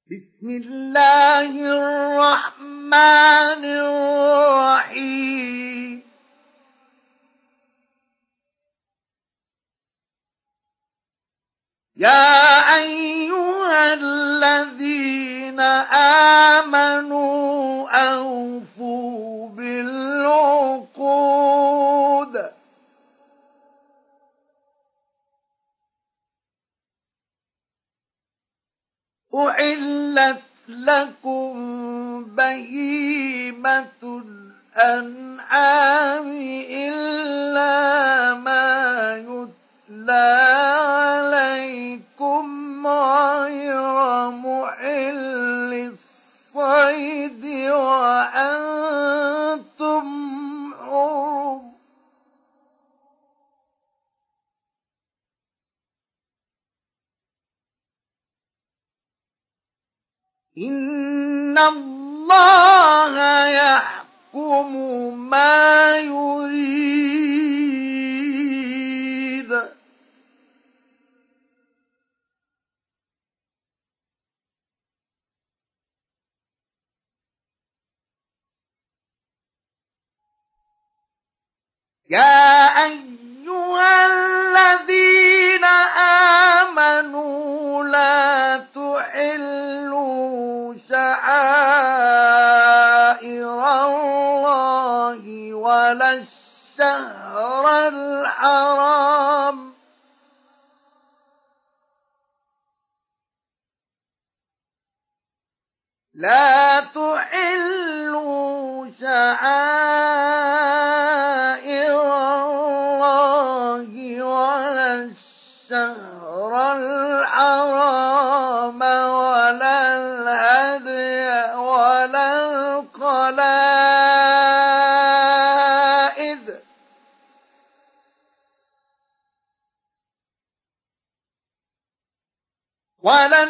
بسم الله الرحمن الرحيم يا أيها الذين آمنوا أوفوا بالعقود أحلت لكم بهيمة الأنعام إلا ما يتلى عليكم غير محل الصيد وأنتم حرم إن الله يحكم ما يريد يا أيها الذين آمنوا لا تحلوا شعائر الله ولا الشهر الحرام لا تحلوا شعائر الله ولا الشهر الحرام ولا الهدي ولا القلائد ولا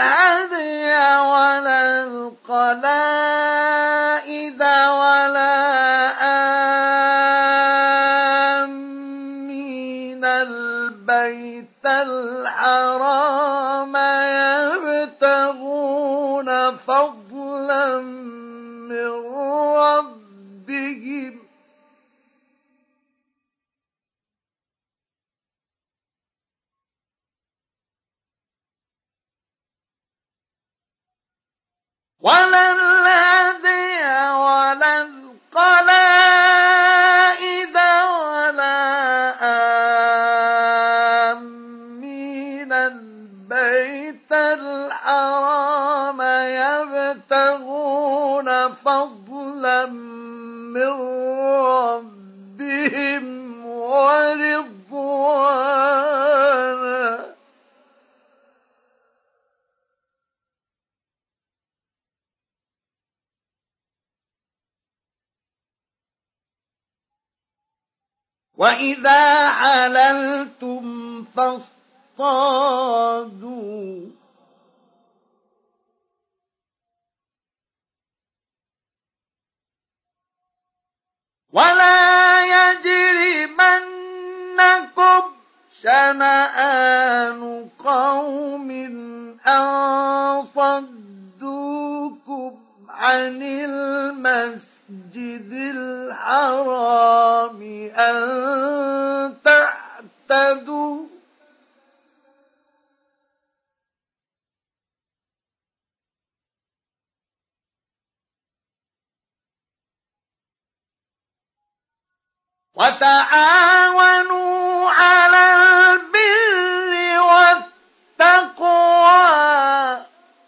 آمين البيت الحرام يبتغون فضلا من ربهم ولا الهدي ولا القلائد ولا آمين البيت الحرام يبتغون فضلا من ربهم ورضوانا وإذا حللتم فاصطادوا ولا يجرمنكم شنآن قوم أن صدوكم عن المسجد الحرام أن تعتدوا وتعاونوا على البر والتقوى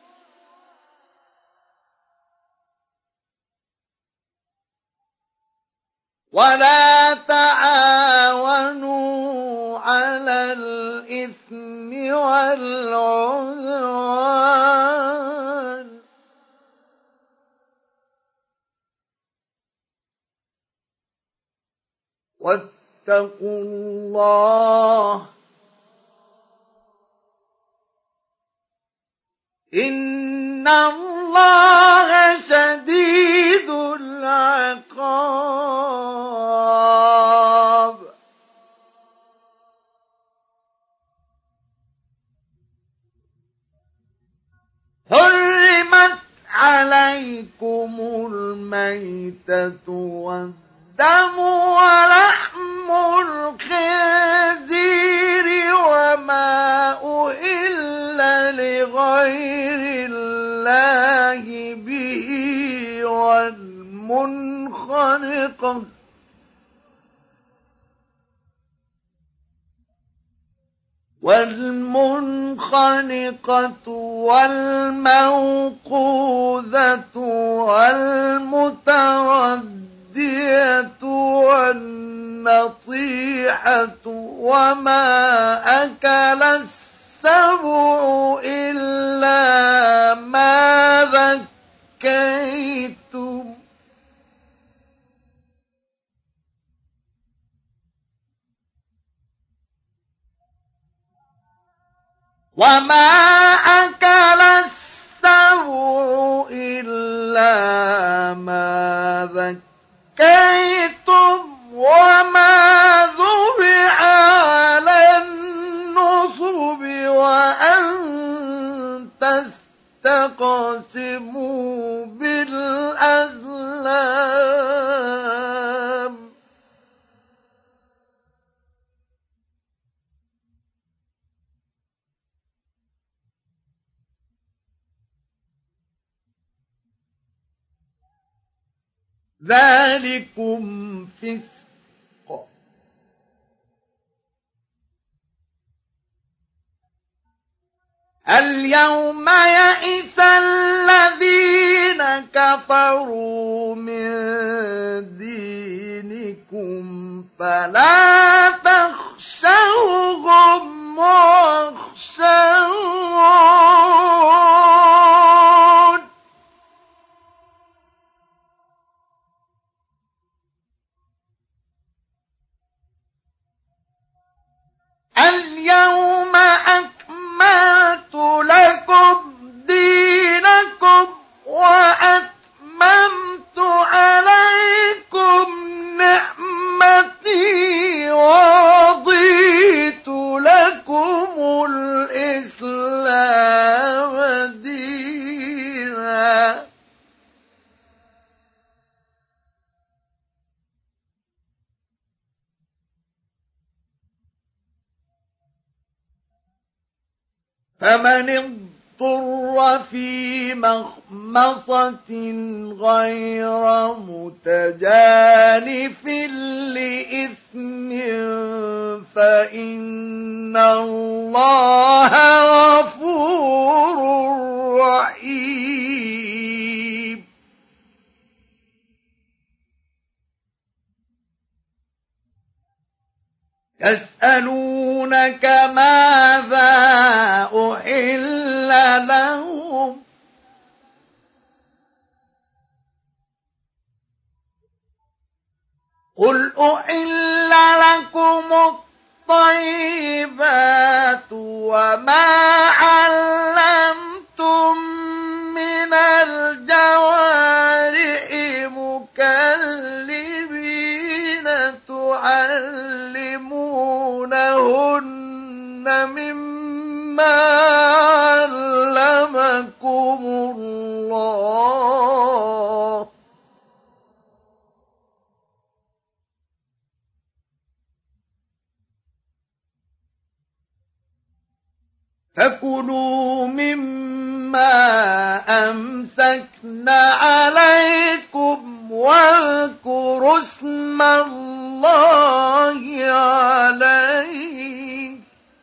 ولا تعاونوا على الإثم والعدوان واتقوا الله إن الله شديد العقاب حرمت عليكم الميتة والدم ولحم الخنزير وما أهل لغير الله به والمنخنقة والموقوذة والمتردية والنطيحة وما أكل السبع إلا ما ذكيتم وما ذبح على النصب وأن تستقسموا بالأزلام ذلكم فسق. اليوم يئس الذين كفروا من دينكم فلا تخشوهم واخشون اليوم أكملت لكم دينكم وأتممت عليكم نعمتي ورضيت لكم الإسلام دينا. فمن اضطر في مخمصة غير متجانف لإثم فإن الله غفور رحيم. يسألونك ماذا أحل لهم قل أحل لكم الطيبات وما علمتم من الجوارح مكلبين تعلمونهن مما علمكم الله فكلوا مما أمسكنا عليكم واذكروا اسم الله عليه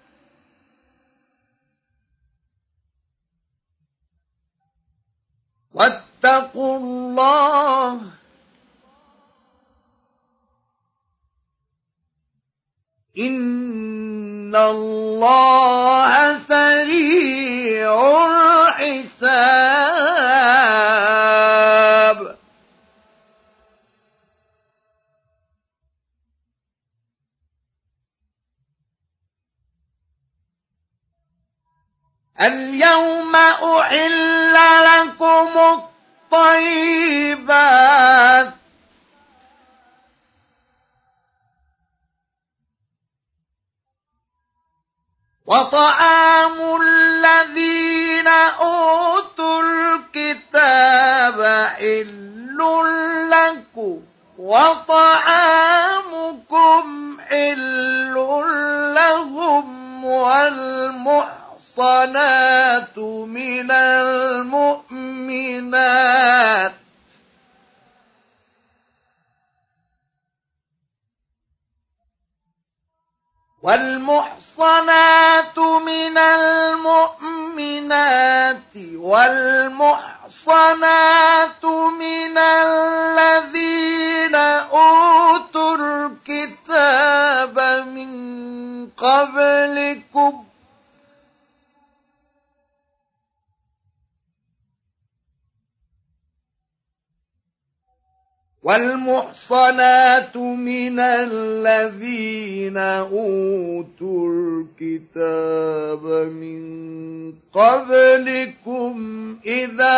واتقوا الله إن الله سريع الحساب. اليوم أحل لكم الطيبات وطعام الذين أوتوا الكتاب حل لكم وطعامكم حل لهم والمحصنات من المؤمنات والمحصنات من الذين أوتوا الكتاب من قبلكم إذا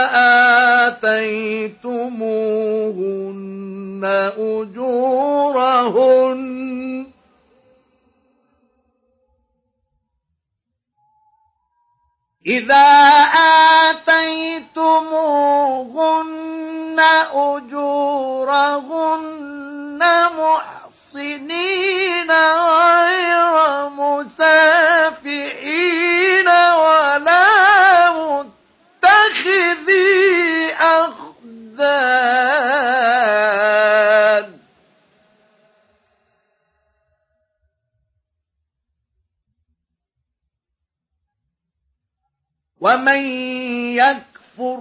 آتيتموهن أجورهن محصنين غير مسافحين ولا متخذي أخدان ومن يكفر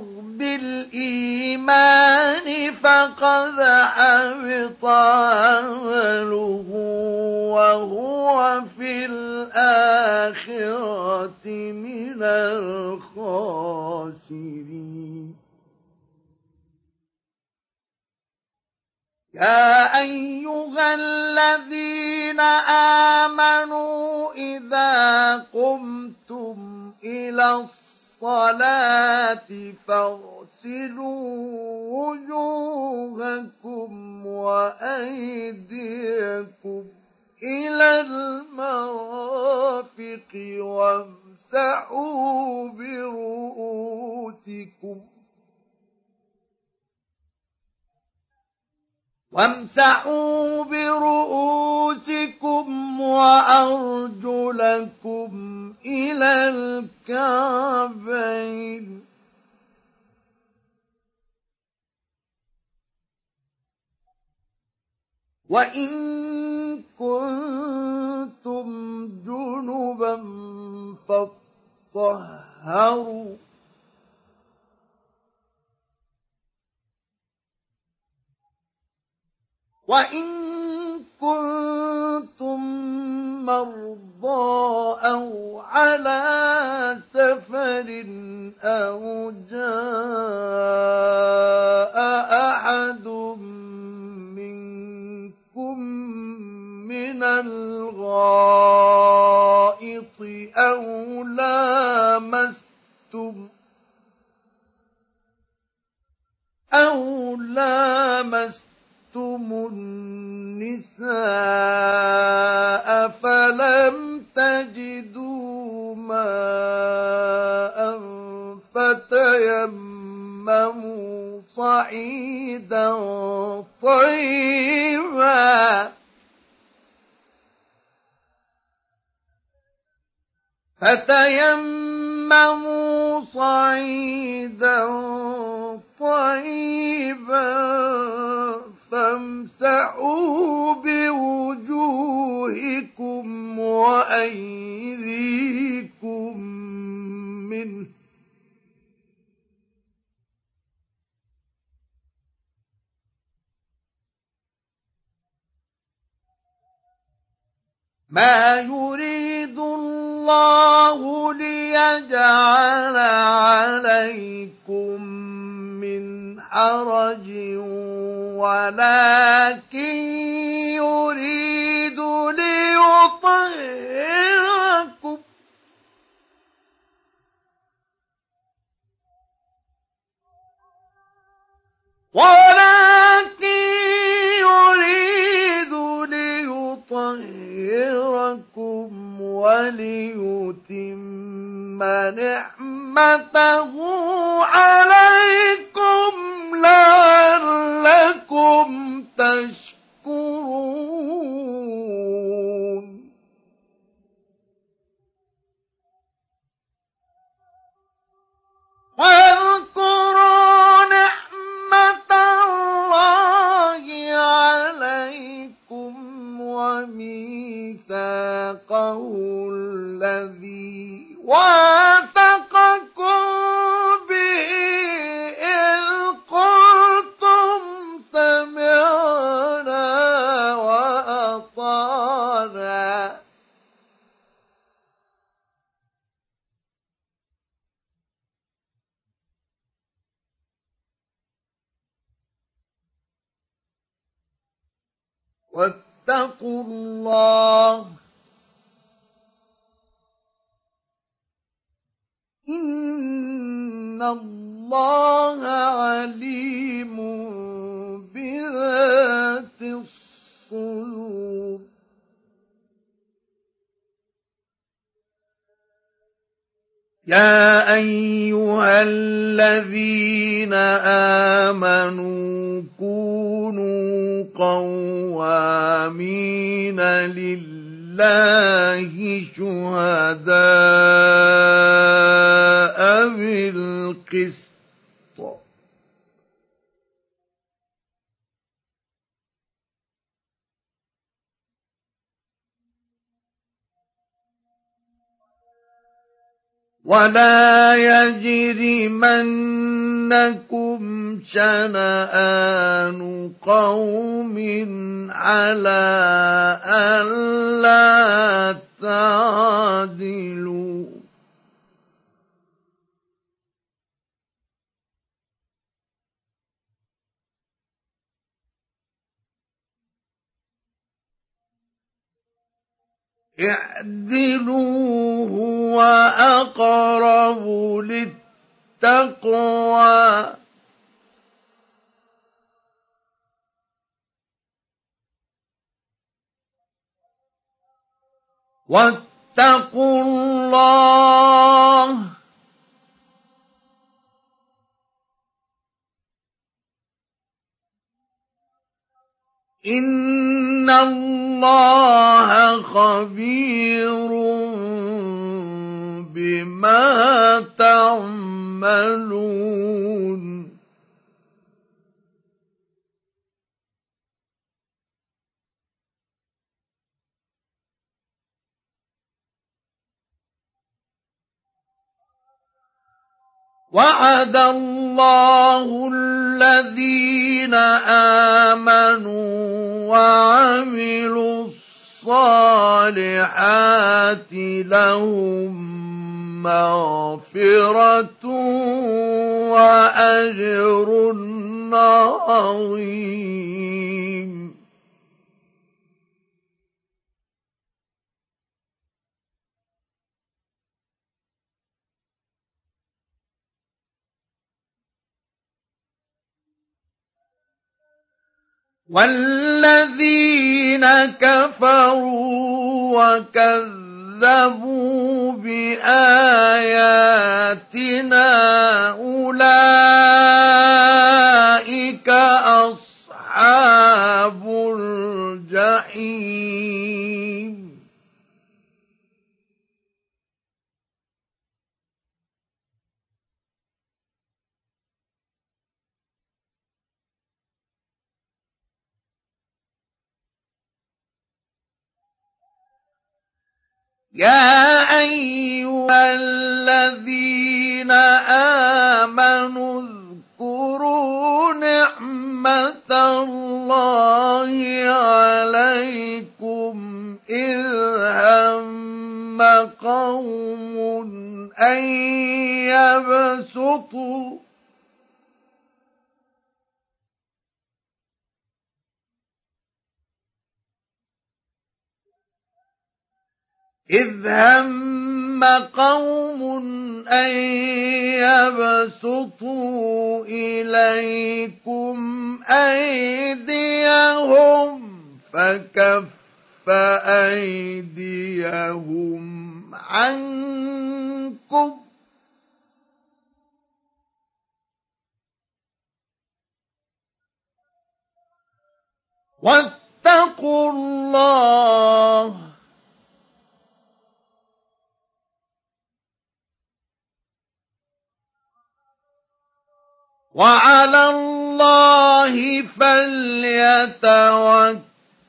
بالإيمان فقد حبط عمله وهو في الآخرة من الخاسرين. يا أيها الذين آمنوا إذا قمتم إلى الصلاة فاغسلوا وجوهكم وأيديكم إلى المرافق وامسحوا برؤوسكم وأرجلكم إلى الكعبين وإن كنتم جنبا فاطهروا وإن كنتم مرضى أو على سفر أو جاء أحد منكم من الغائط أو لامستم النساء فلم تجدوا ماء فتيمموا صعيدا طيبا فامسحوا بوجوهكم وأيديكم منه ما يريد الله ليجعل عليكم من حرج ولكن يريد ليطهركم وليتم نعمته عليكم واتقوا الله إن الله عليم بذات الصدور يا أيها الذين آمنوا كونوا قوامين لله شهداء بالقسط ولا يجرمنكم شنآن قوم على ألا تعدلوا اعدلوا هو أقرب للتقوى واتقوا الله إن الله خبير بما تعملون وعد الله الذين آمنوا وعملوا الصالحات لهم مغفرة وأجر عظيم والذين كفروا وكذبوا بآياتنا أولئك أصحاب الجحيم يا أيها الذين آمنوا اذكروا نعمة الله عليكم إذ هم قوم أن يبسطوا إذ هم قوم أن يبسطوا إليكم أيديهم فكف أيديهم عنكم واتقوا الله وعلى الله فليتوكل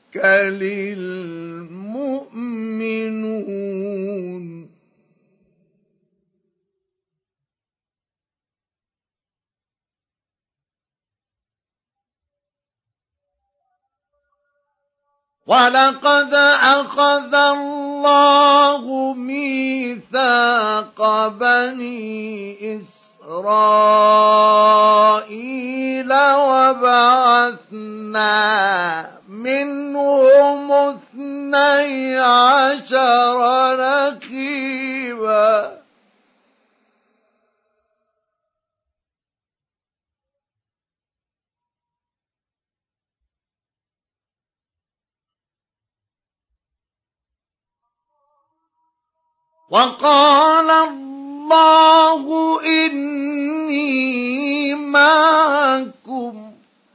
المؤمنون ولقد أخذ الله ميثاق بني إسرائيل وبعثنا منهم وقال الله إني معكم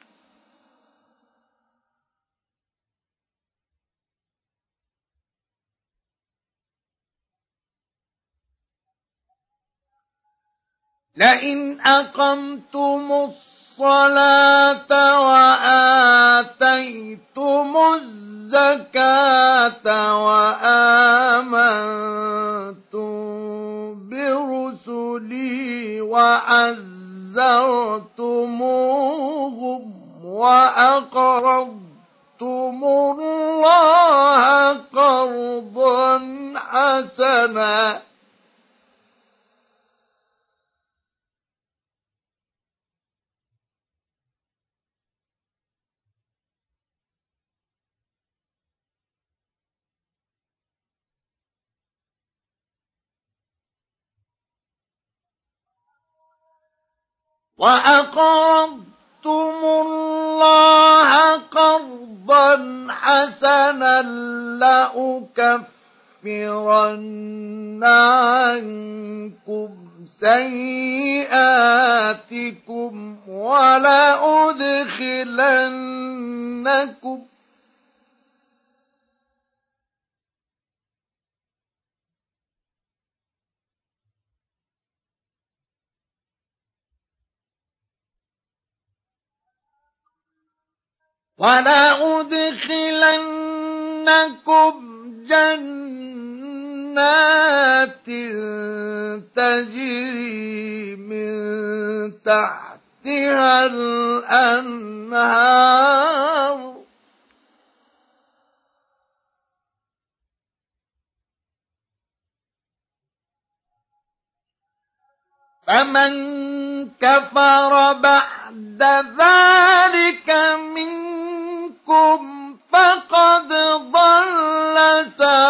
لئن أقمتم الصلاة وآتيتم الزكاة وآمنتم برسلي وعزرتموهم وأقرضتم الله قرضا حسنا وأقرضتم الله قرضا حسنا لأكفرن عنكم سيئاتكم ولأدخلنكم جنات تجري من تحتها الأنهار فمن كفر بعد ذلك منكم فقد ضل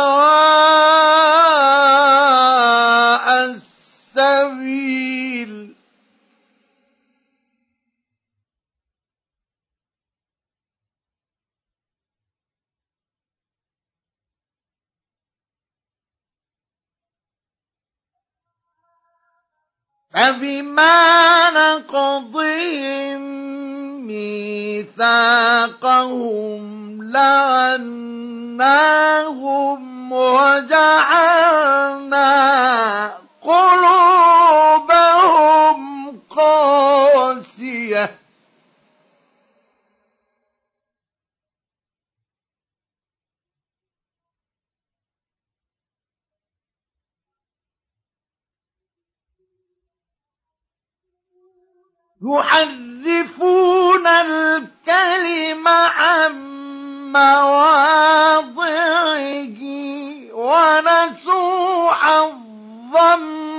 سواء السبيل فبما نقضهم ميثاقهم لعناهم وجعلنا قلوبهم قاسية يحرفون الكلم عن مواضعه ونسوا حظا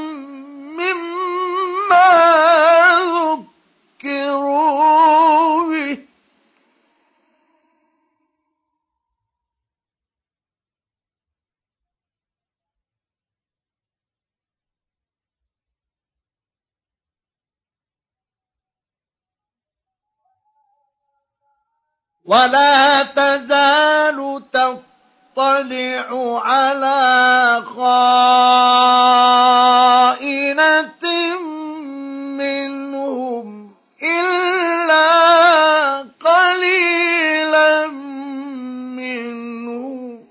مما ذكروا به ولا تزال تطلع على خائنة منهم إلا قليلا منهم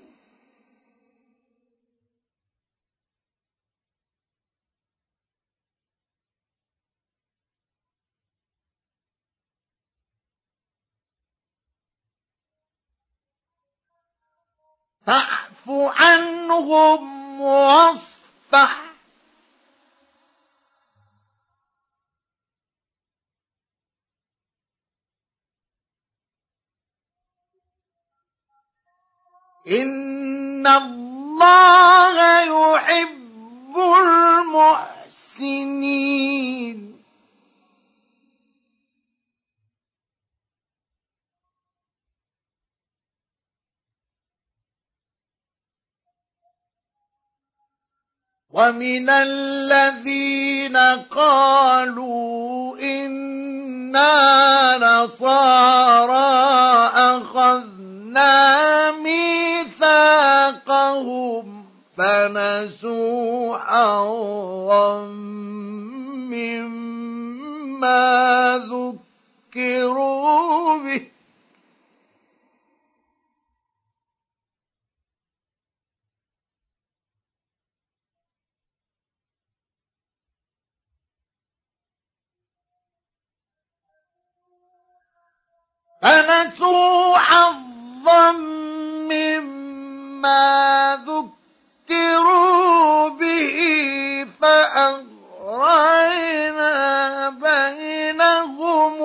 فاعف عنهم واصفح إن الله يحب المحسنين ومن الذين قالوا إنا نصارى أخذنا ميثاقهم فنسوا حظا مما ذكروا به فنسوا حظا مما ذكروا به فأغرينا بينهم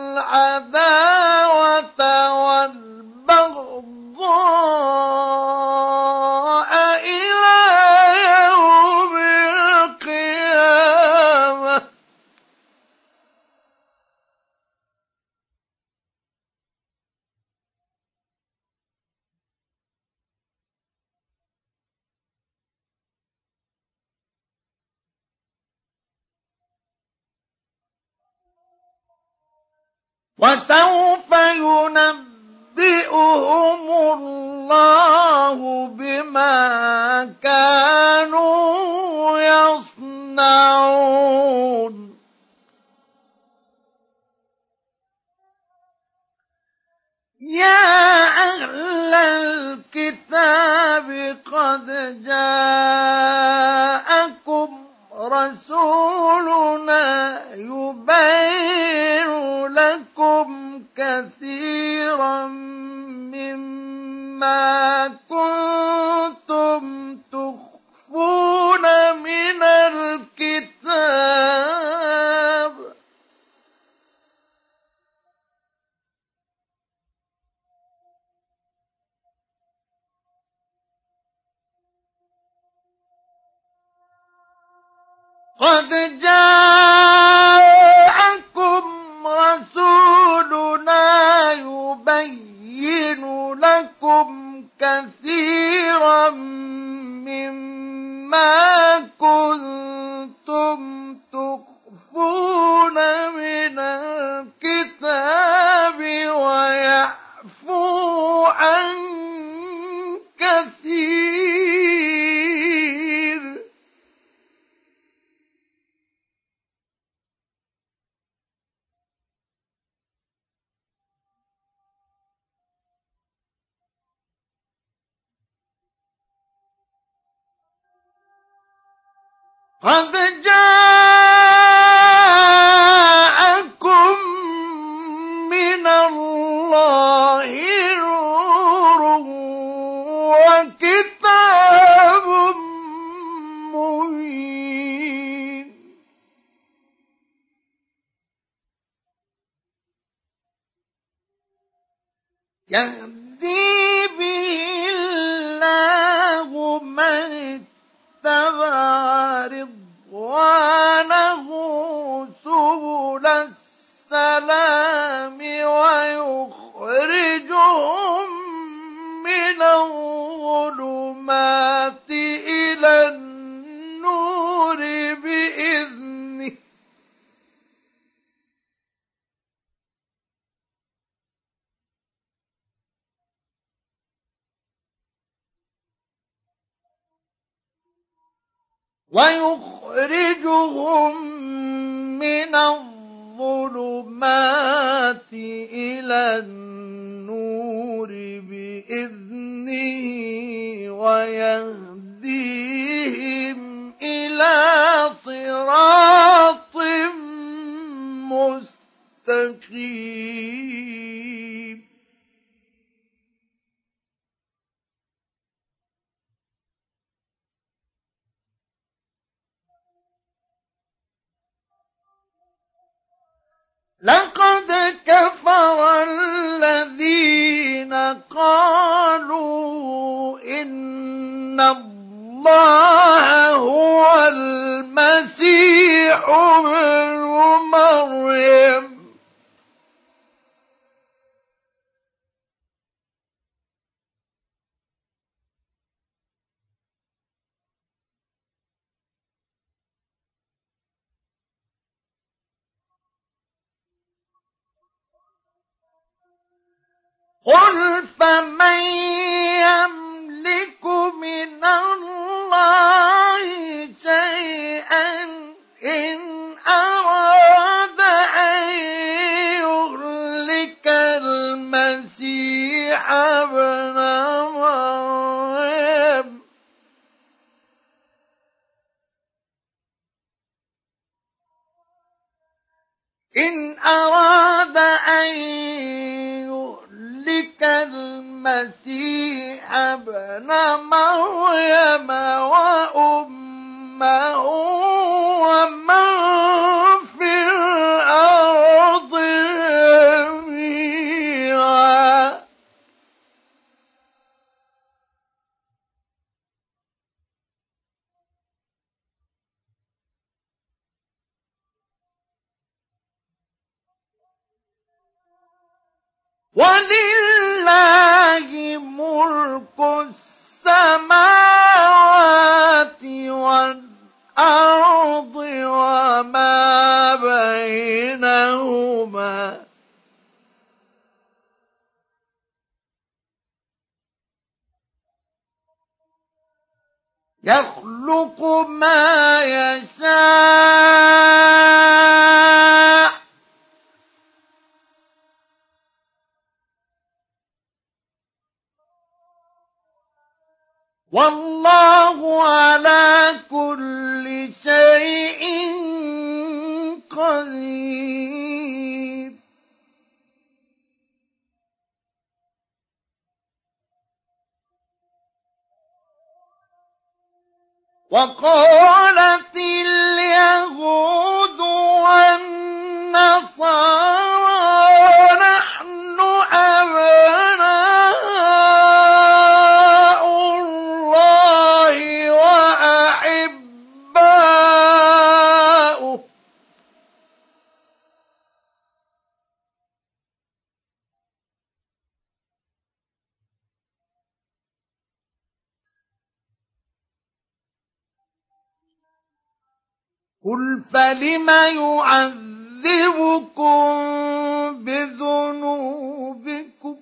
العداوة والبغضاء إلى يوم القيامة وسوف ينبئهم الله بما كانوا يصنعون يا أهل الكتاب قد جاءكم رسولنا يبين لكم كثيرا مما كنتم تخفون من الكتاب قد جاءكم رسولنا يبين لكم كثيرا مما كنتم تخفون من الكتاب ويعفو عن كثير قد جاءكم من الله نور وكتاب مبين يهدي به الله من اتبع رضوانه سبل السلام ويخرجهم من الظلمات إلى النور بإذنه ويخرجهم من الظلمات إلى النور بإذنه ويهديهم إلى صراط مستقيم لقد كفر الذين قالوا إن الله هو المسيح ابن مريم قل فمن يملك من الله إن أراد أن يهلك المسيح ابن مريم وأمه ومن في الأرض جميعا ولله ملك السماوات والأرض وما بينهما يخلق ما يشاء والله على كل شيء قدير وقالت اليهود والنصارى نحن أبناء الله وأحباؤه قل فلم يعذبكم بذنوبكم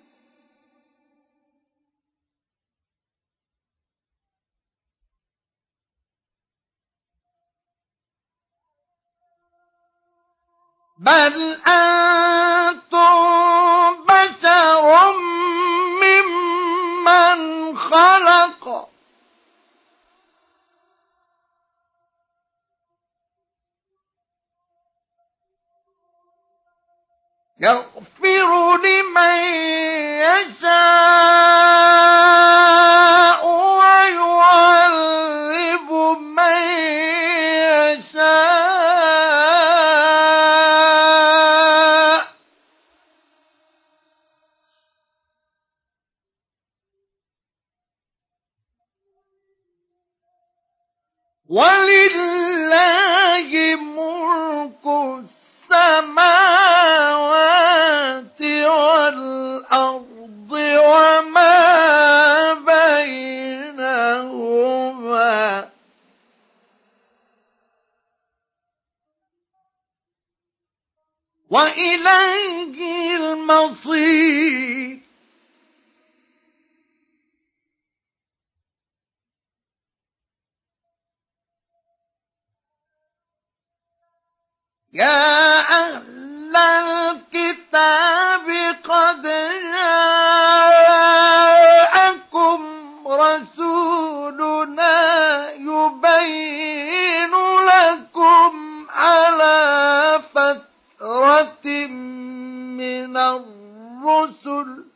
بل أنتم بشر ممن خلق يغفر لمن يشاء ويعذب من يشاء ولله ملك السماوات والأرض وما بينهما وإليه المصير يا أهل الكتاب قد جاءكم رسولنا يبين لكم على فترة من الرسل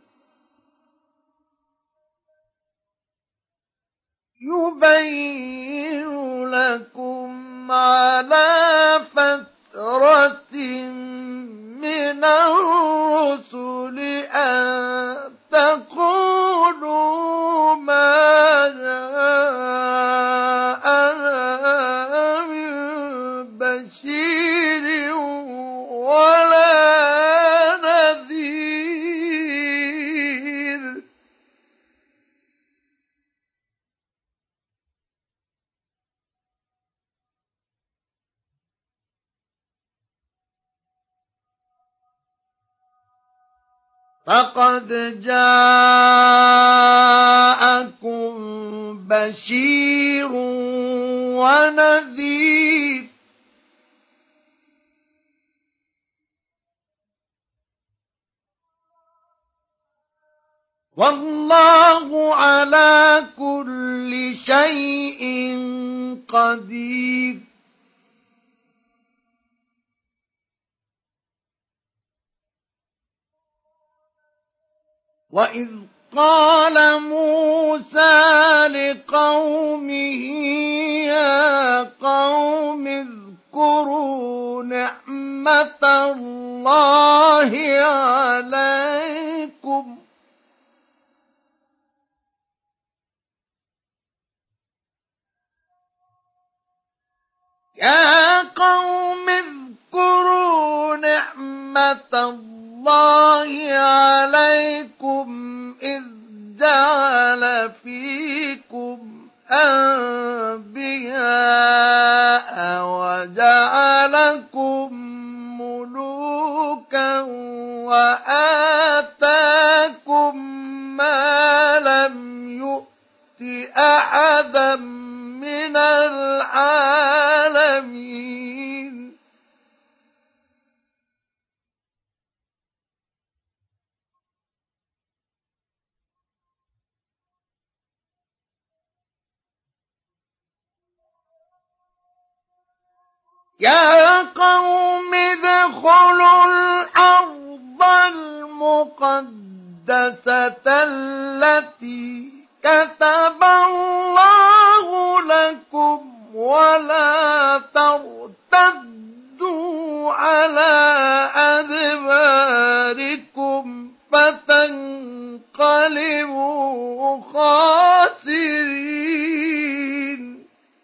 يبين لكم على فترة من الرسل أن تقولوا ما جاءنا من بشير ولا نذير فقد جاءكم بشير ونذير والله على كل شيء قدير وَإِذْ قَالَ مُوسَىٰ لِقَوْمِهِ يَا قَوْمِ اذْكُرُوا نِعْمَةَ اللَّهِ عَلَيْكُمْ إِذْ جَعَلَ فِيكُمْ أَنبِيَاءَ وَجَعَلَكُم مُّلُوكًا وَآتَاكُم مَّا لَمْ يُؤْتِ أَحَدًا مِّنَ الْعَالَمِينَ يَا قَوْمِ ادْخُلُوا الْأَرْضَ الْمُقَدَّسَةَ الَّتِي كَتَبَ اللَّهُ لَكُمْ وَلَا تَرْتَدُّوا عَلَىٰ أَدْبَارِكُمْ فَتَنقَلِبُوا خَاسِرِينَ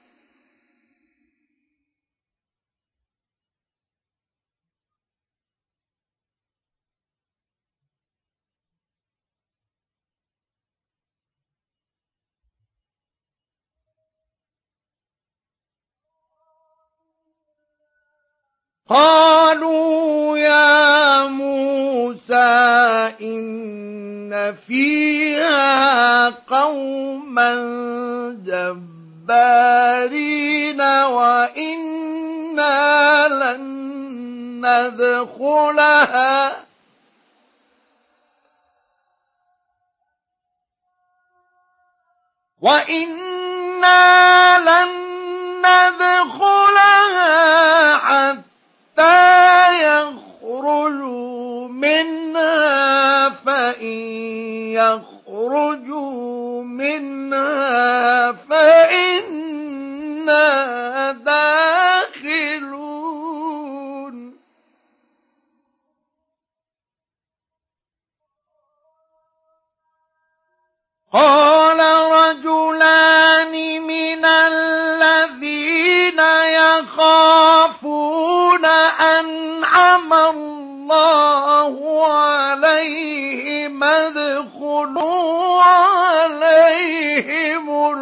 قَالُوا يَا مُوسَىٰ إِنَّ فِيهَا قَوْمًا جَبَّارِينَ وَإِنَّا لَن نَّدْخُلَهَا حَتَّىٰ يَخْرُجُوا مِنْهَا فَإِن يَخْرُجُوا مِنْهَا فَإِنَّا دَاخِلُونَ قَالَ رَجُلَانِ مِنَ الَّذِينَ يَخَافُونَ أَنْعَمَ اللَّهُ عَلَيْهِمْ ادْخُلُوا عَلَيْهِمُ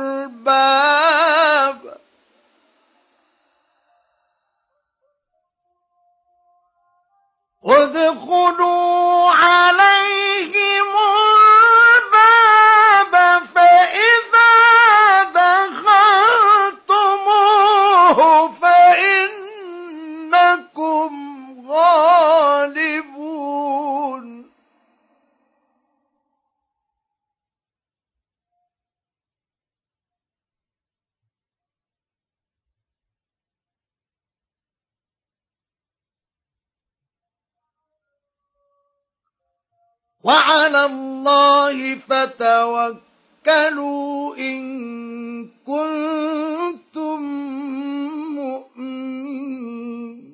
الْبَابَ فَإِذَا دَخَلْتُمُوهُ فَإِنَّكُمْ غَالِبُونَ وَعَلَى اللَّهِ فَتَوَكَّلُوا إِن كُنتُم مُّؤْمِنِينَ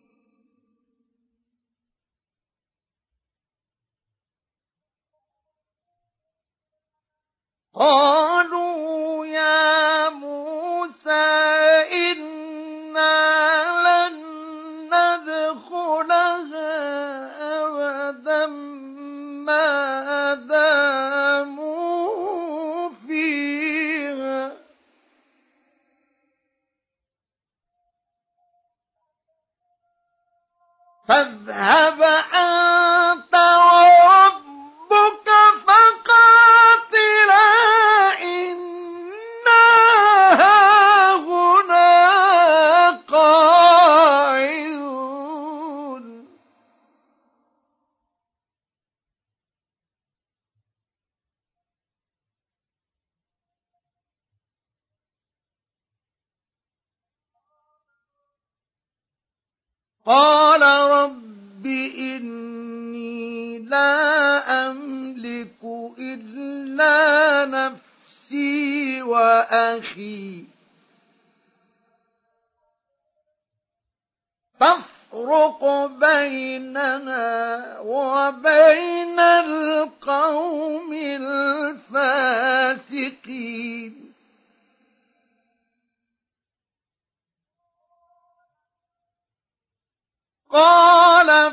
قَالُوا يَا مُوسَىٰ إِنَّا لَن نَّدْخُلَهَا أَبَدًا مَّا دَامُوا فِيهَا فاذهب أنت وربك فقاتلا إنا هاهنا قاعدون قال رب إني لا أملك إلا نفسي وأخي فافرق بيننا وبين القوم الفاسقين قال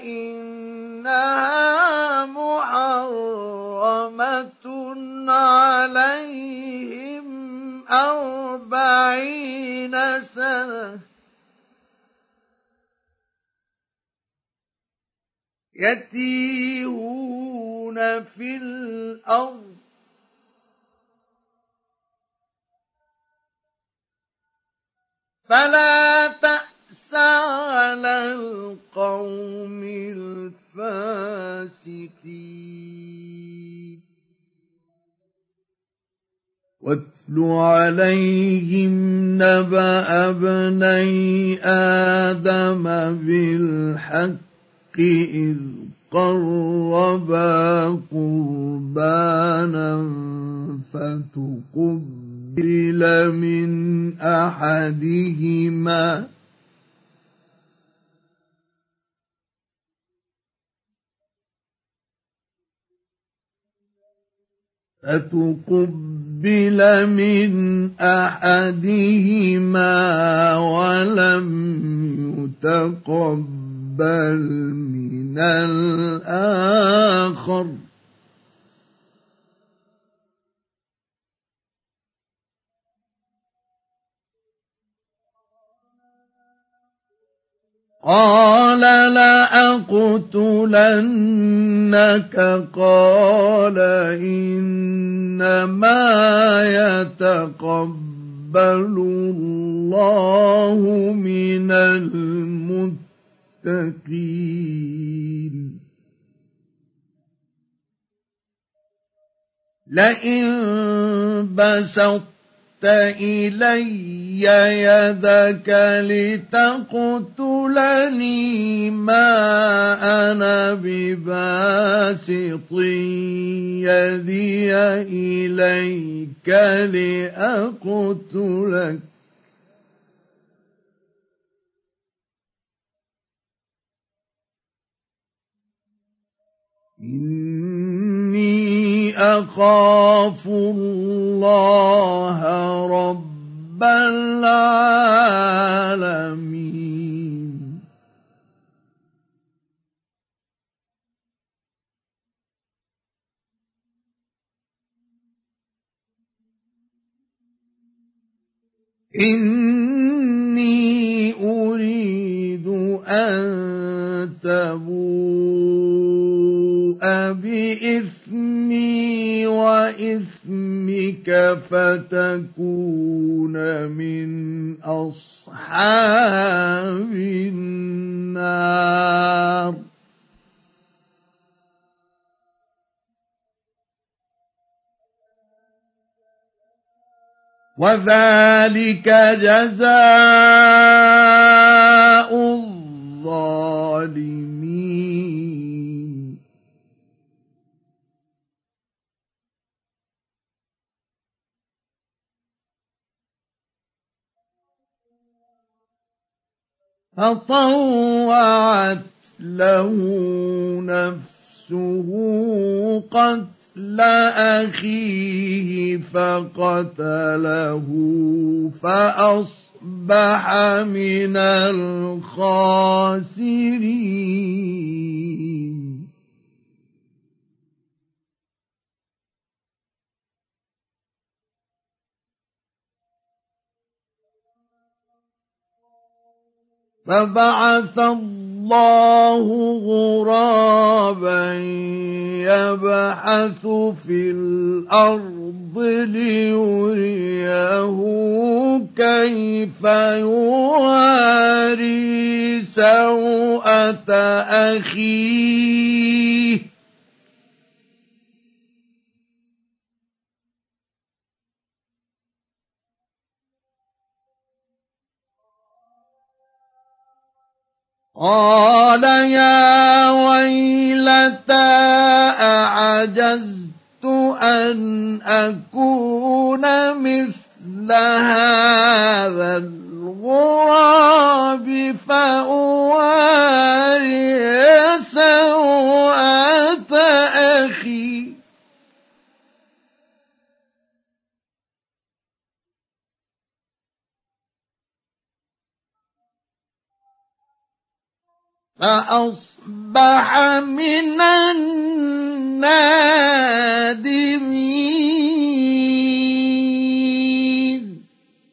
فإنها محرمة عليهم 40 سنة يتيهون في الأرض فلا تأس على القوم الفاسقين واتل عليهم نبأ ابني آدم بالحق إذ قربا قربانا فتقبل من أحدهما ولم يتقبل من الآخر قال لأقتلنك قال إنما يتقبل الله من المتقين لئن بسطت إلي يدك لتقتلني ما أنا بباسط يدي إليك لأقتلك إني أخاف الله رب العالمين إني أريد أن تبوء بإثمي وإثمك فتكون من أصحاب النار وذلك جزاء الظالمين فطوعت له نفسه قتل أخيه فقتله فأصبح من الخاسرين فبعث الله غرابا يبحث في الأرض ليريه كيف يواري سوءة أخيه قال يا ويلتى أعجزت أن أكون مثل هذا الغراب فأواري سوءة أخي. فأصبح من النادمين.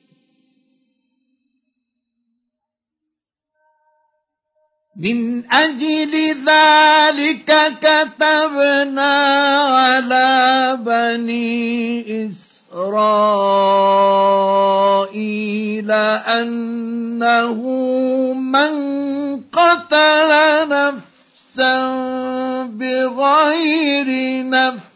من أجل ذلك كتبنا على بني إسرائيل أنه من قتل نفسا بغير نفس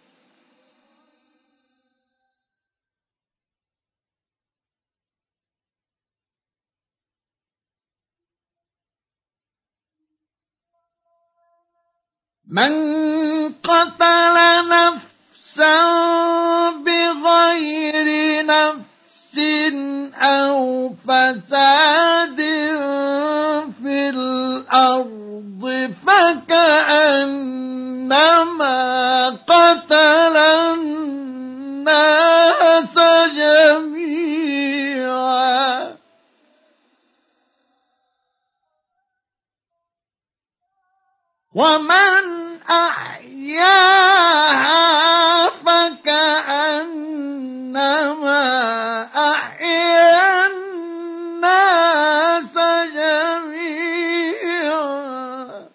بغير نفس أو فساد في الأرض فكأنما قتل الناس جميعا. ومن أحياها فكأنما أحيا الناس جميعا.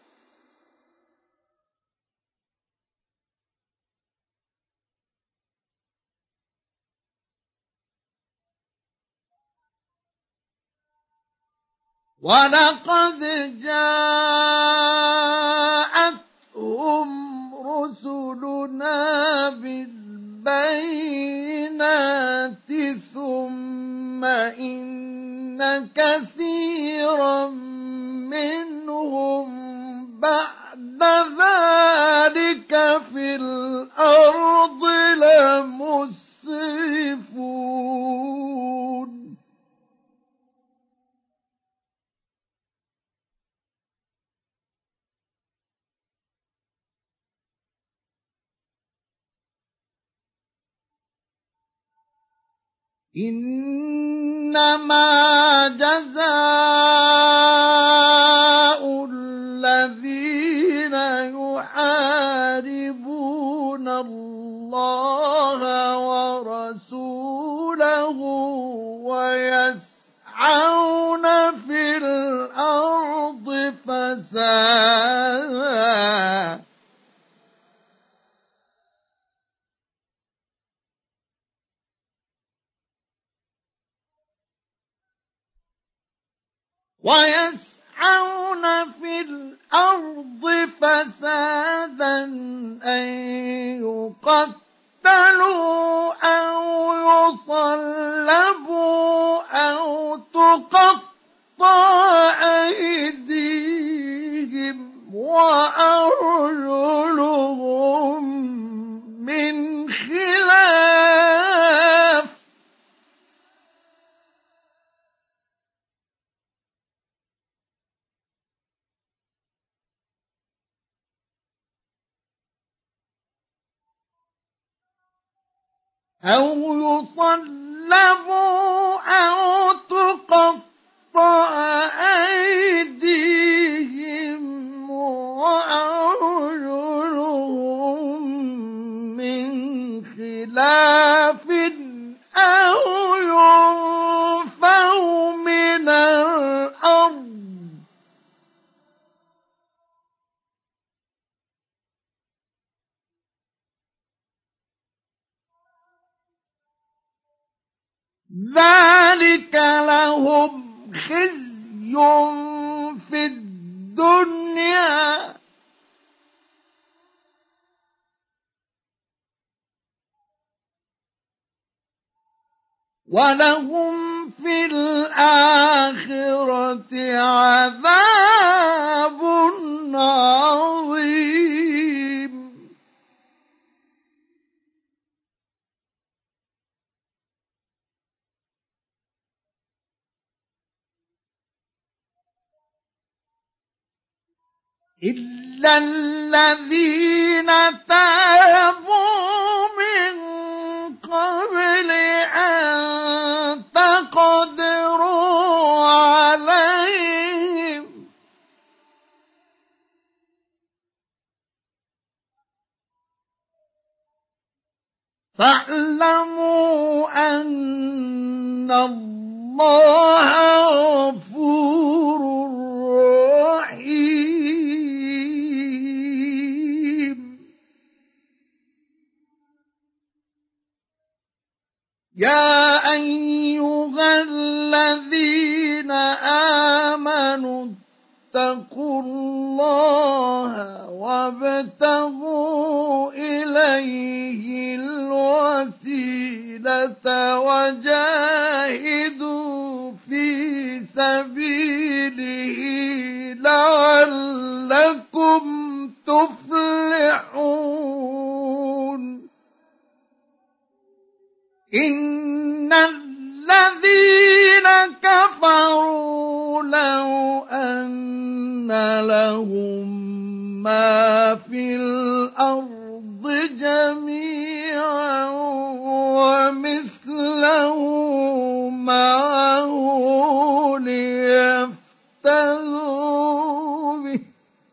ولقد جاءتهم رسلنا بالبينات ثم إن كثيرا منهم بعد ذلك في الأرض لمسرفون. إنما جزاء الذين يحاربون الله ورسوله ويسعون في الأرض فسادا أن يقتلوا أو يصلبوا أو تقطع أيديهم وأرجلهم من خلاف أو يصلبوا أو تقطع أيديهم وأرجلهم من خلاف أو ينفوا من الأرض ذلك لهم خزي في الدنيا ولهم في الآخرة عذاب عظيم. إلا الذين تابوا من قبل أن تقدروا عليهم فاعلموا أن الله غفور رحيم. يا أيها الذين آمنوا اتقوا الله وابتغوا إليه الوسيلة وجاهدوا في سبيله لعلكم تفلحون. إن الذين كفروا لو أن لهم ما في الأرض جميعا ومثله معه ليفتدوا به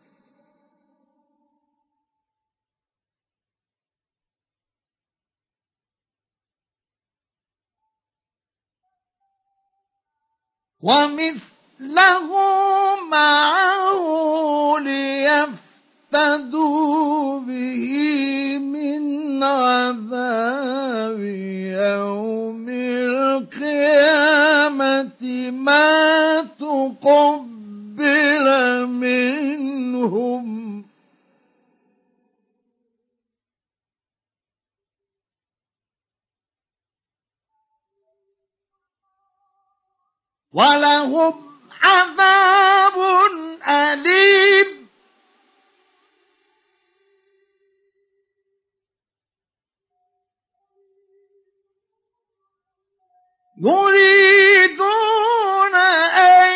من عذاب يوم القيامة ما تقبل منهم ولهم عذاب أليم. يريدون أن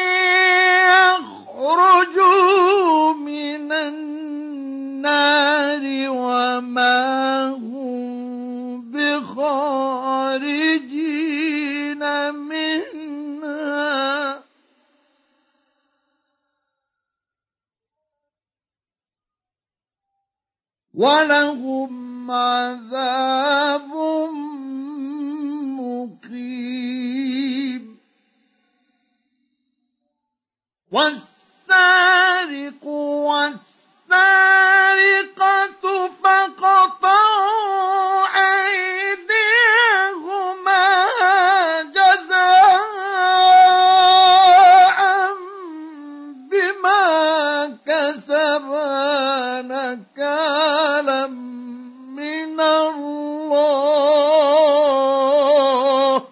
يخرجوا من النار وما هم بخارجين منها ولهم عذاب مقيم. والسارق والسارقة فاقطعوا أيديهما جزاء بما كسبا نكالا من الله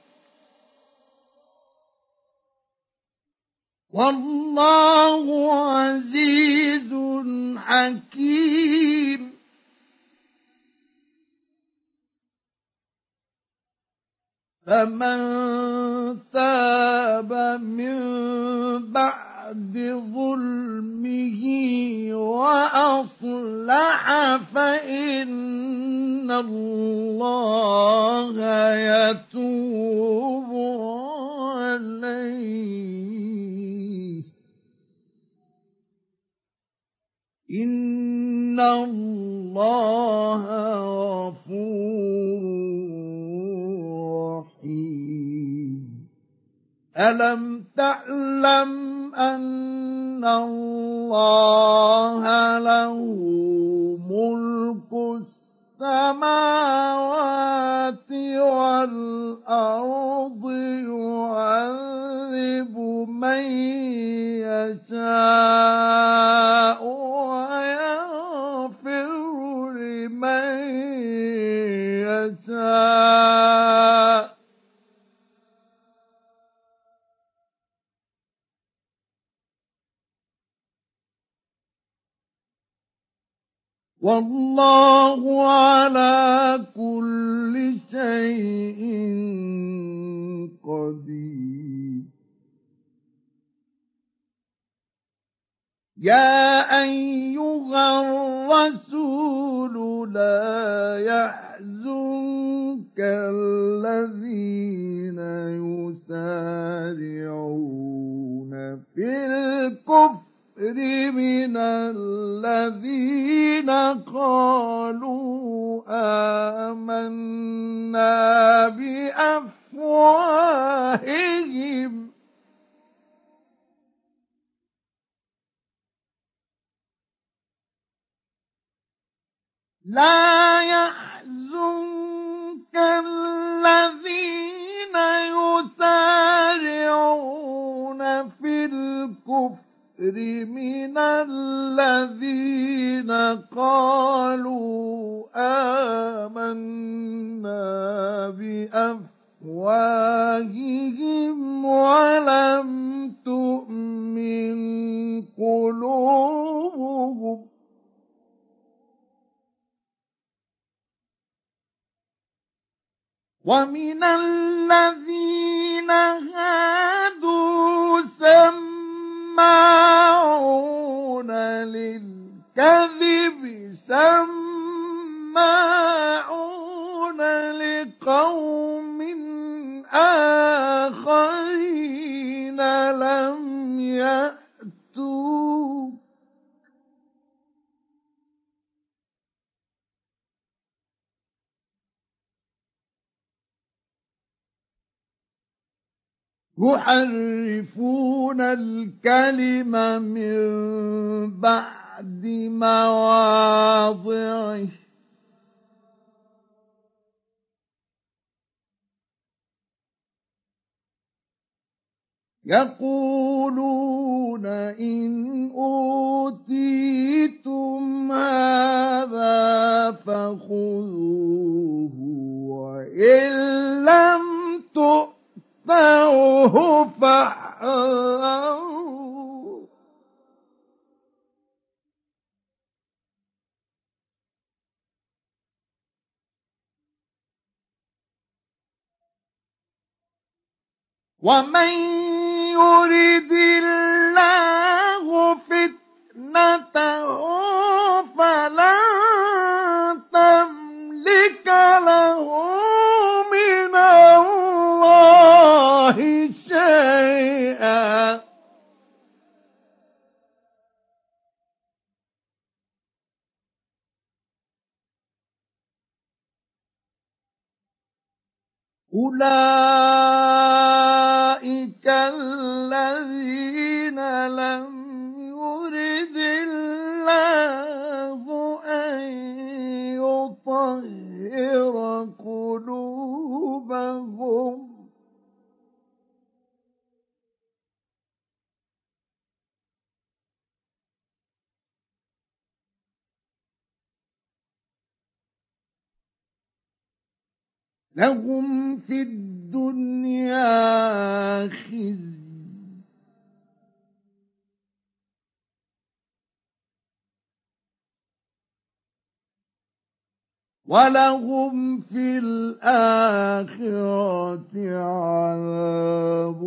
والله عزيز حكيم. فمن تاب من بعد ظلمه وأصلح فإن الله يتوب عليه إن الله غفور رحيم. ألم تعلم أن الله له ملك السماوات والأرض يعذب من يشاء ويغفر لمن يشاء والله على كل شيء قدير. يا أيها الرسول لا يحزنك الذين يسارعون في الكفر من الذين قالوا آمنا بأفواههم لا يحزنك الذين يسارعون في الكفر من الذين قالوا آمنا بأفواههم ولم تؤمن قلوبهم ومن الذين هادوا سماعون للكذب سماعون لقوم آخرين لم يأتوا يحرفون الكلم من بعد مواضعه يقولون إن أوتيتم هذا فخذوه وإن لم تؤتوه فاحذروا ومن يرد الله فتنته فلن تملك له من الله شيئا أولئك الذين لم يرد الله أن يطهر قلوبهم لهم في الدنيا خزي ولهم في الآخرة عذاب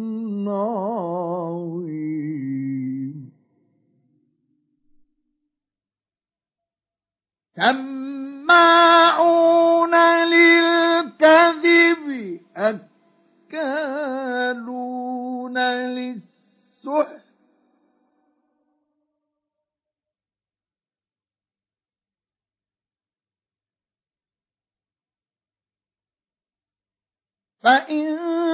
عظيم سماعون للكذب أكالون للسحت فإن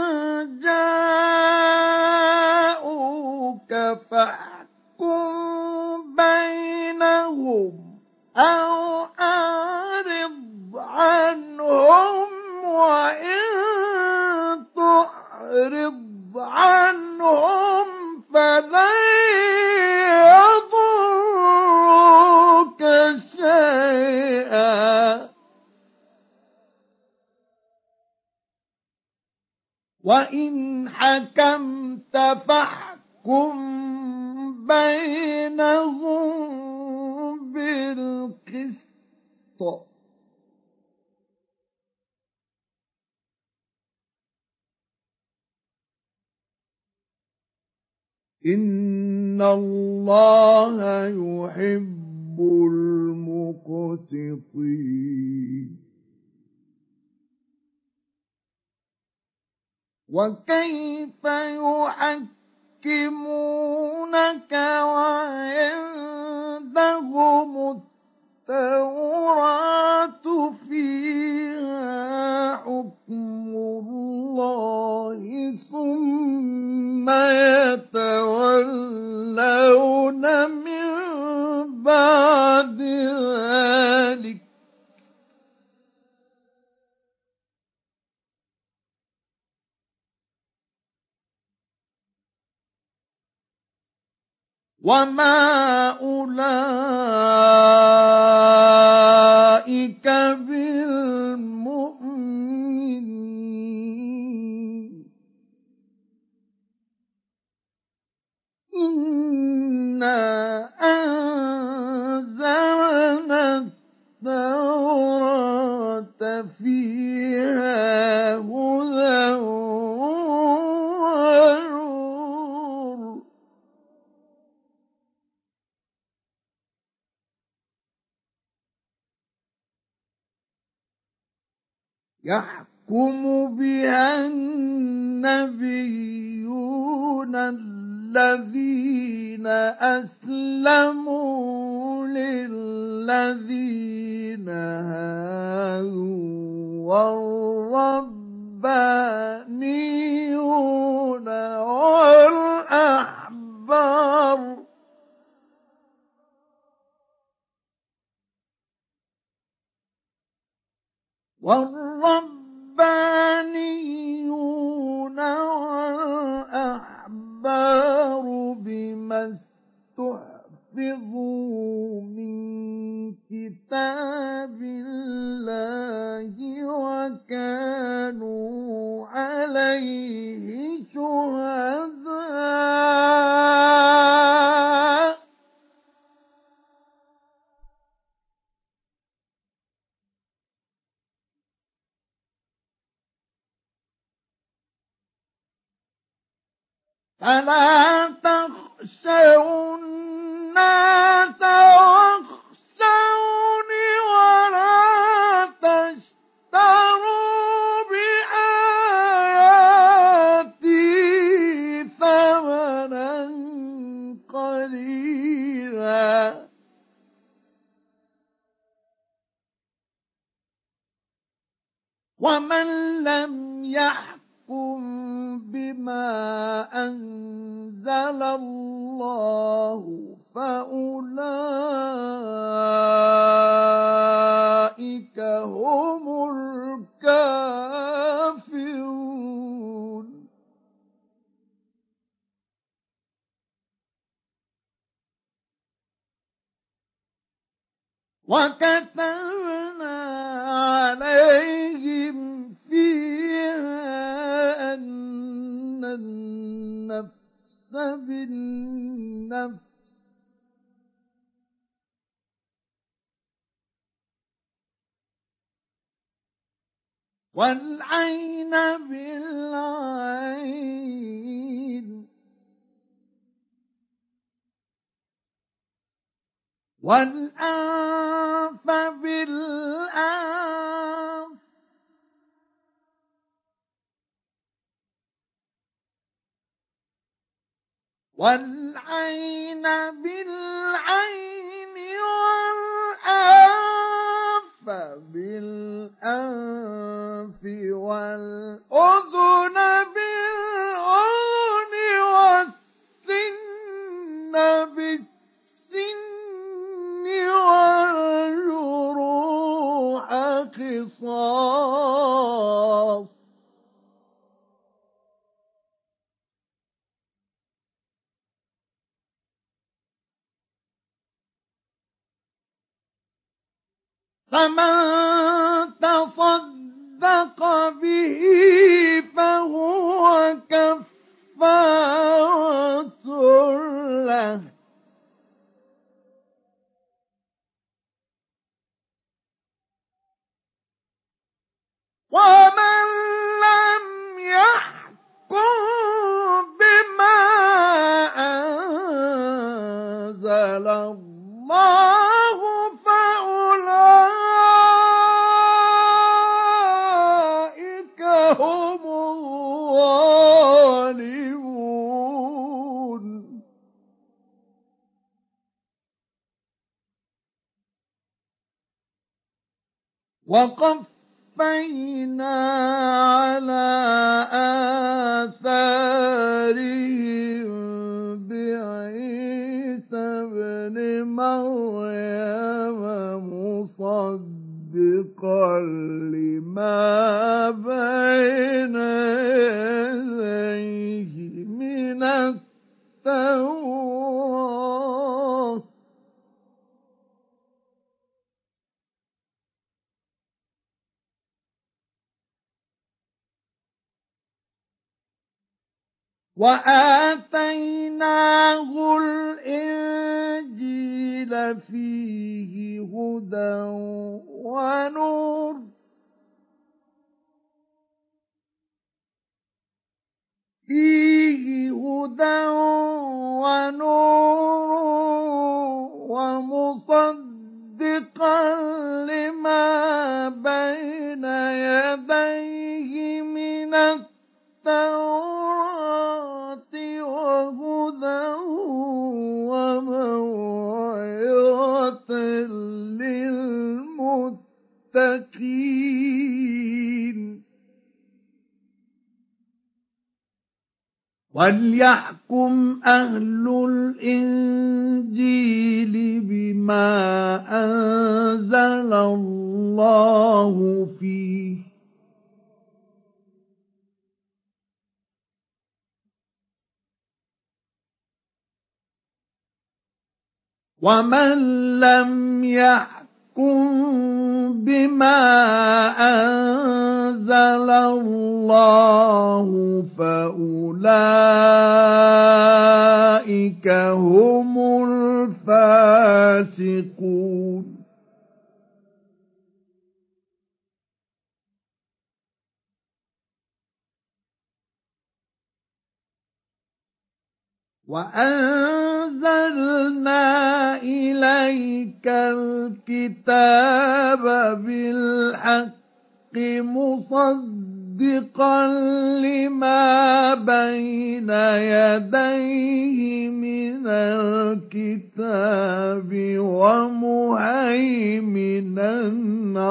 جاءوك فاحكم بينهم أو أعرض عنهم وإن تعرض عنهم فلن يضروك شيئا وإن حكمت فاحكم بينهم بالقسط إن إِنَّ اللَّهَ يُحِبُّ الْمُقْسِطِينَ وَكَيْفَ يُحَكِّمُونَكَ وَعِندَهُمُ التَّوْرَاةُ فِيهَا حُكْمُ اللَّهِ ثُمَّ يَتَوَلَّوْنَ مِن بَعْدِ ذَلِكَ وَمَا أُولَئِكَ بِالْمُؤْمِنِينَ إِنَّا أَنزَلْنَا التَّوْرَاةَ فِيهَا هُدًى وَنُورٌ يَحْكُمُ بِهَا النَّبِيُّونَ الَّذِينَ أَسْلَمُوا لِلَّذِينَ هَادُوا وَالرَّبَّانِيُّونَ وَالْأَحْبَارُ بِمَا اسْتُحْفِظُوا مِنْ كِتَابِ اللَّهِ وَكَانُوا عَلَيْهِ شُهَدَاءَ فَلَا تَخْشَوُا النَّاسَ وَاخْشَوْنِ وَلَا تَشْتَرُوا بِآيَاتِي ثَمَنًا قَلِيلًا وَمَنْ لَمْ يَحْكُمْ بِمَا أَنزَلَ اللَّهُ فَأُولَئِكَ هُمُ الْكَافِرُونَ وَكَتَبْنَا عَلَيْهِمْ فِيهَا أَنَّ النَّفْسَ بِالنَّفْسِ وَالْعَيْنَ بِالْعَيْنِ وَالْأَنفَ بِالْأَنفِ وَالْعَيْنَ بِالْعَيْنِ وَالْأَنفَ بِالْأَنفِ وَالْأُذُنَ بِالْأُذُنِ وَالسِّنَّ بِالسِّنِّ وَالْجُرُوحَ قِصَاصٌ فَمَن تَصَدَّقَ بِهِ فَهُوَ كَفَّارَةٌ لَّهُ وَمَن لَّمْ يَحْكُم بِمَا أَنزَلَ أنزل الله فأولئك هم الظالمون. وقفينا على آثارهم بعيسى ابن مريم مصدقا لما بين يديه من التوراة وآتيناه الإنجيل فيه هدى ونور ومصدقا لما بين يديه من التوراة وهدى وموعظة للمتقين. وليحكم أهل الإنجيل بما أنزل الله فيه ومن لم يحكم بما أنزل الله فأولئك هم الفاسقون. وأنزلنا إليك الكتاب بالحق مصدقا لما بين يديه من الكتاب ومهيمنا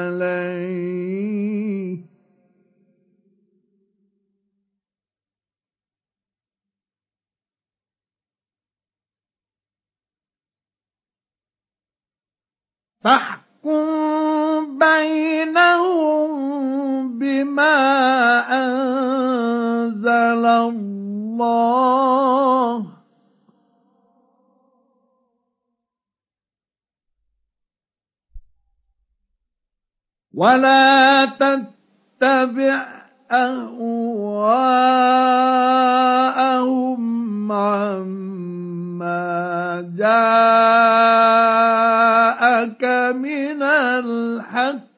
عليه فاحكم بينهم بما أنزل الله ولا تتبع أهواءهم عما جاءك من الحق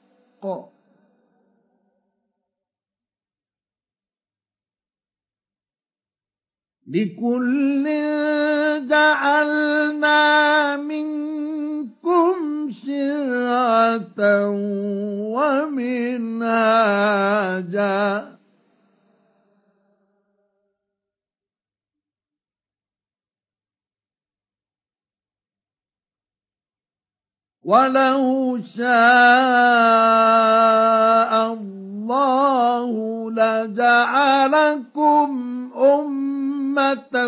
لكل جعلنا منكم شرعة ومنهاجا ولو شاء الله لجعلكم أمة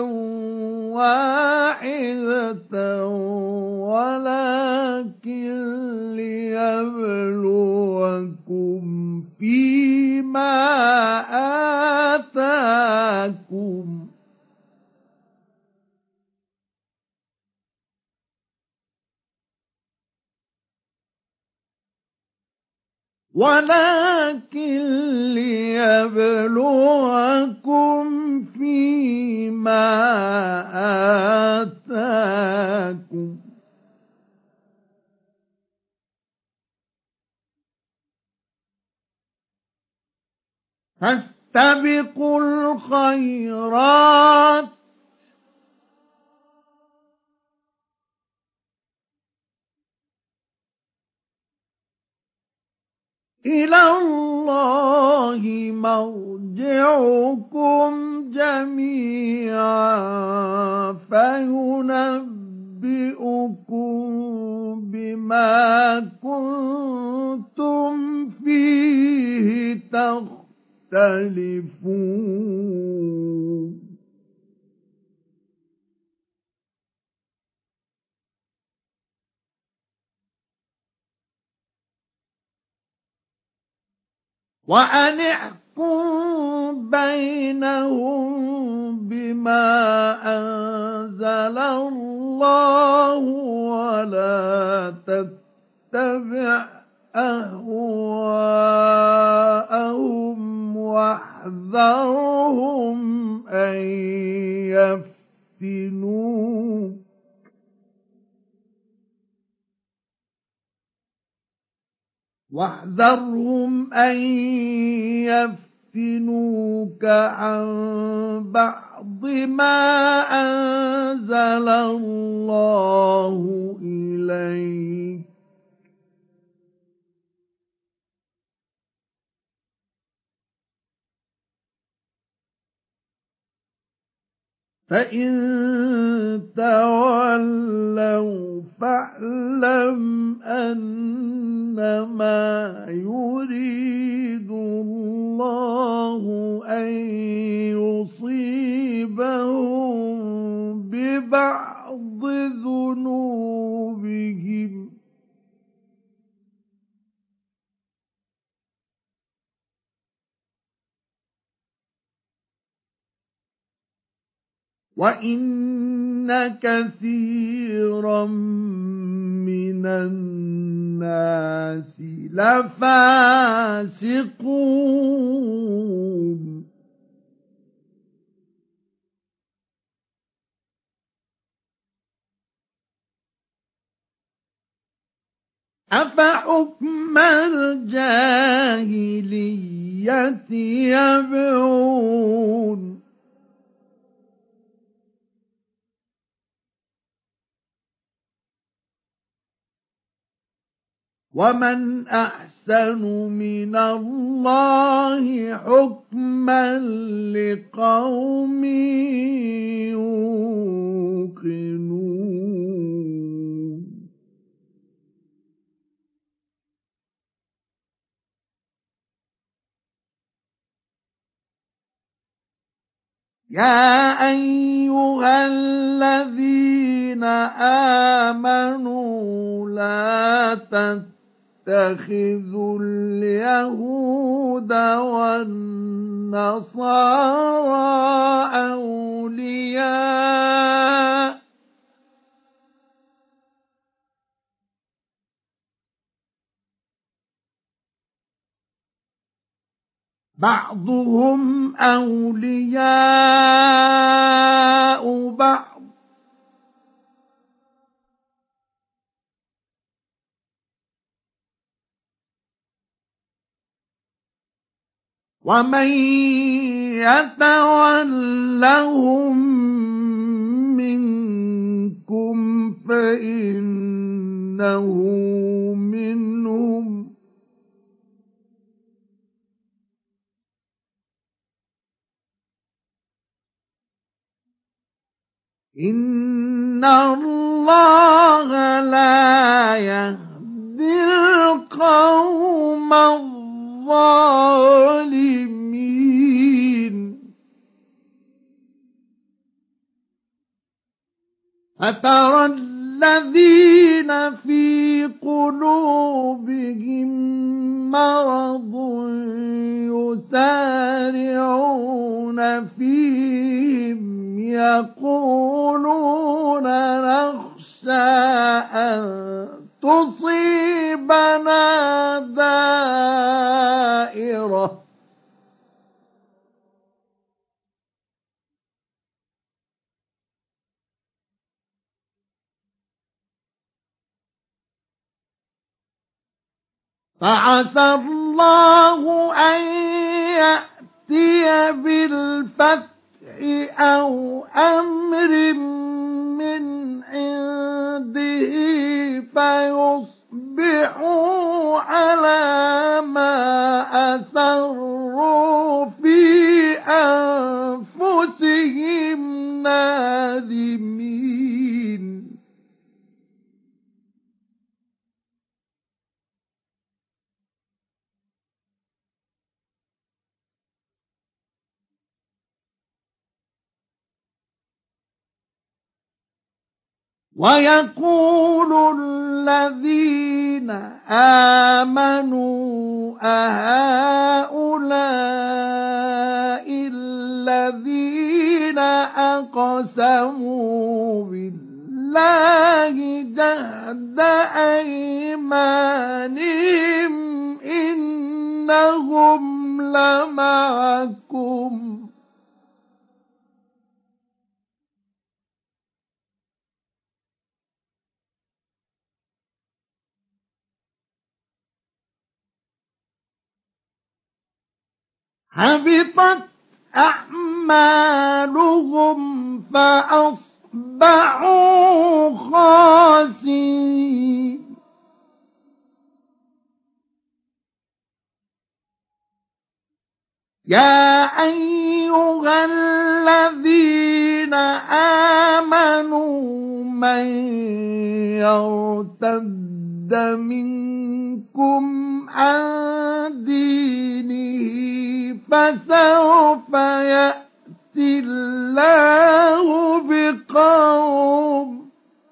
واحدة ولكن ليبلوكم فيما آتاكم آتاكم فاستبقوا الخيرات إلى الله مرجعكم جميعا فينبئكم بما كنتم فيه تختلفون وأن احكم بينهم بما أنزل الله ولا تتبع أهواءهم واحذرهم أن يفتنوك عن بعض ما أنزل الله إليك فإن تولوا فاعلم أنما يريد الله أن يصيبهم ببعض ذنوبهم وَإِنَّ كَثِيرًا مِنَ النَّاسِ لَفَاسِقُونَ أَفَحُكْمَ الْجَاهِلِيَّةِ يَبْغُونَ وَمَنْ أَحْسَنُ مِنَ اللَّهِ حُكْمًا لِقَوْمٍ يُوقِنُونَ يَا أَيُّهَا الَّذِينَ آمَنُوا لَا تَتَّخِذُوا الْيَهُودَ وَالنَّصَارَىٰ أَوْلِيَاءَ بَعْضُهُمْ أَوْلِيَاءُ بَعْضٍ ۚ وَمَن يَتَوَلَّهُم مِّنكُمْ فَإِنَّهُ مِنْهُمْ ۗ إِنَّ اللَّهَ لَا يَهْدِي الْقَوْمَ الظَّالِمِينَ فَتَرَى الَّذِينَ فِي قُلُوبِهِم مَّرَضٌ يُسَارِعُونَ فِيهِمْ يَقُولُونَ نَخْشَىٰ أَن تُصِيبَنَا دَائِرَةٌ فَعَسَى اللَّهُ أَن يَأْتِيَ بِالْفَتْحِ أَوْ أَمْرٍ مِّنْ عِندِهِ فَيُصْبِحُوا عَلَىٰ مَا ويقول الذين آمنوا أهؤلاء الذين أقسموا بالله جهد أيمانهم إنهم لمعكم حبطت أعمالهم فأصبحوا خاسرين يا أيها الذين آمنوا من يرتد منكم عن دينه فسوف يأتي الله بقوم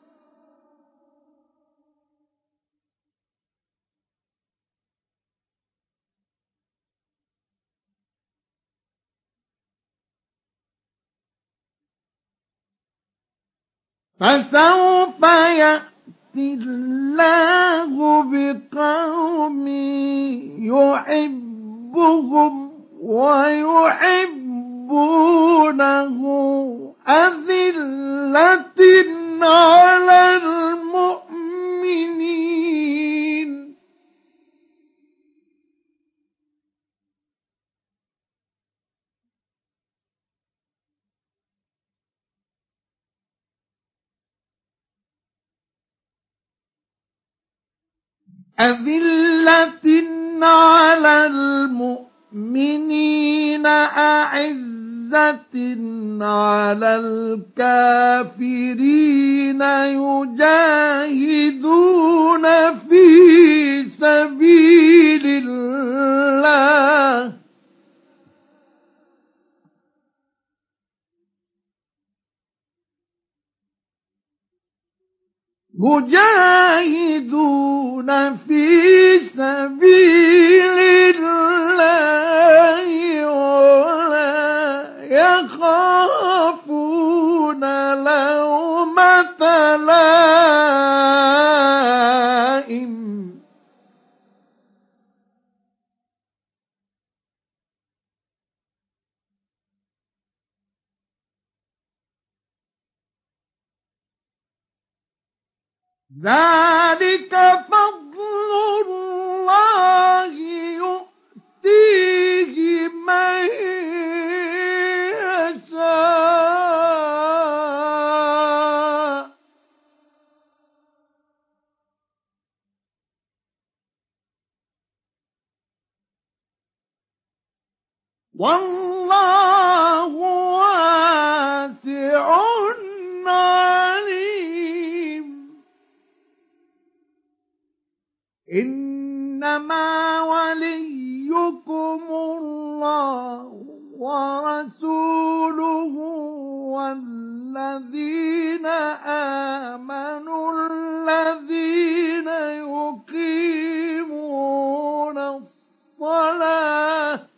يحبهم ويحبونه أذلة على المؤمنين أذلة على المؤمنين أعزة على الكافرين يجاهدون في سبيل الله مجاهدون في سبيل الله ولا يخافون لومة لائم ذلك فضل الله يؤتيه من يشاء والله واسع عليم إنما وليكم الله ورسوله والذين آمنوا الذين يقيمون الصلاة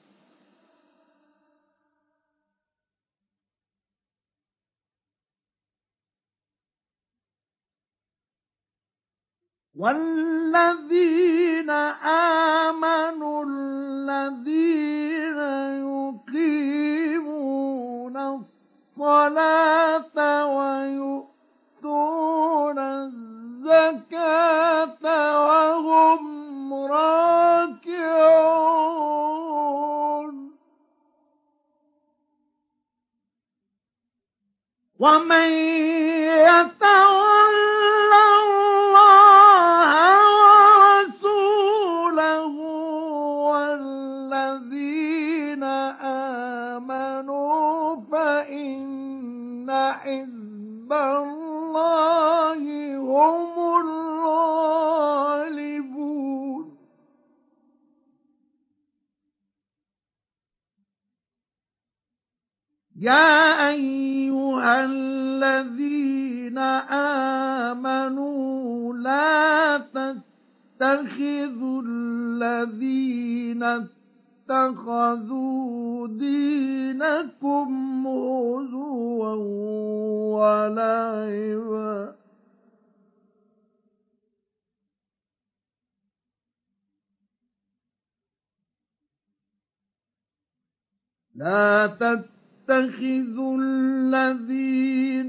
والذين آمنوا الذين يقيمون الصلاة ويؤتون الزكاة وهم راكعون ومن يتول الله ورسوله والذين آمنوا فإن حزب الله هم الغالبون يا أيها الذين آمنوا لا تتخذوا الذين اتخذوا دينكم هزوا ولعبا لا تتخذوا الذين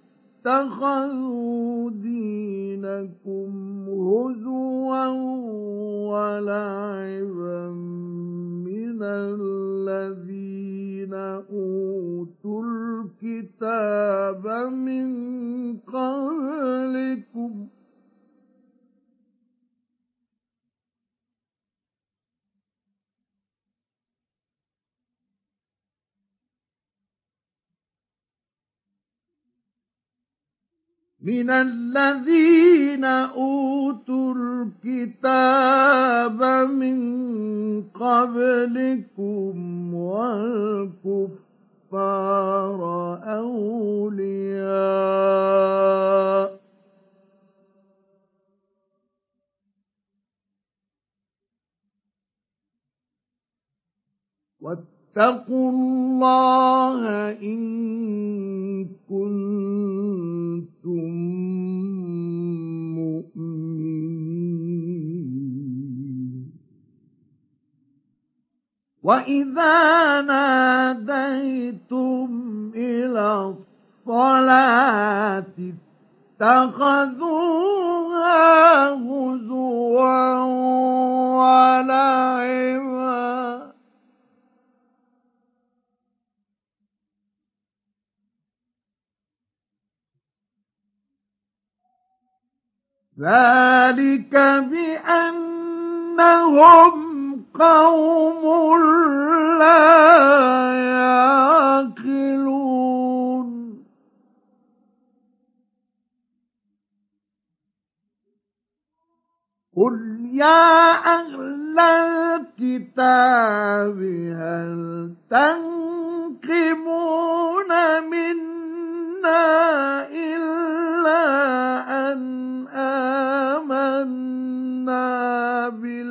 اتخذوا دينكم هزوا ولعبا من الذين أوتوا الكتاب من قبلكم والكفار أولياء واتقوا الله إن كنتم مؤمنين وإذا ناديتم إلى الصلاة اتخذوها هزوا ولعبا ذلك بأنهم قوم لا يعقلون قل يا أهل الكتاب هل تنقمون منا إلا أن آمنا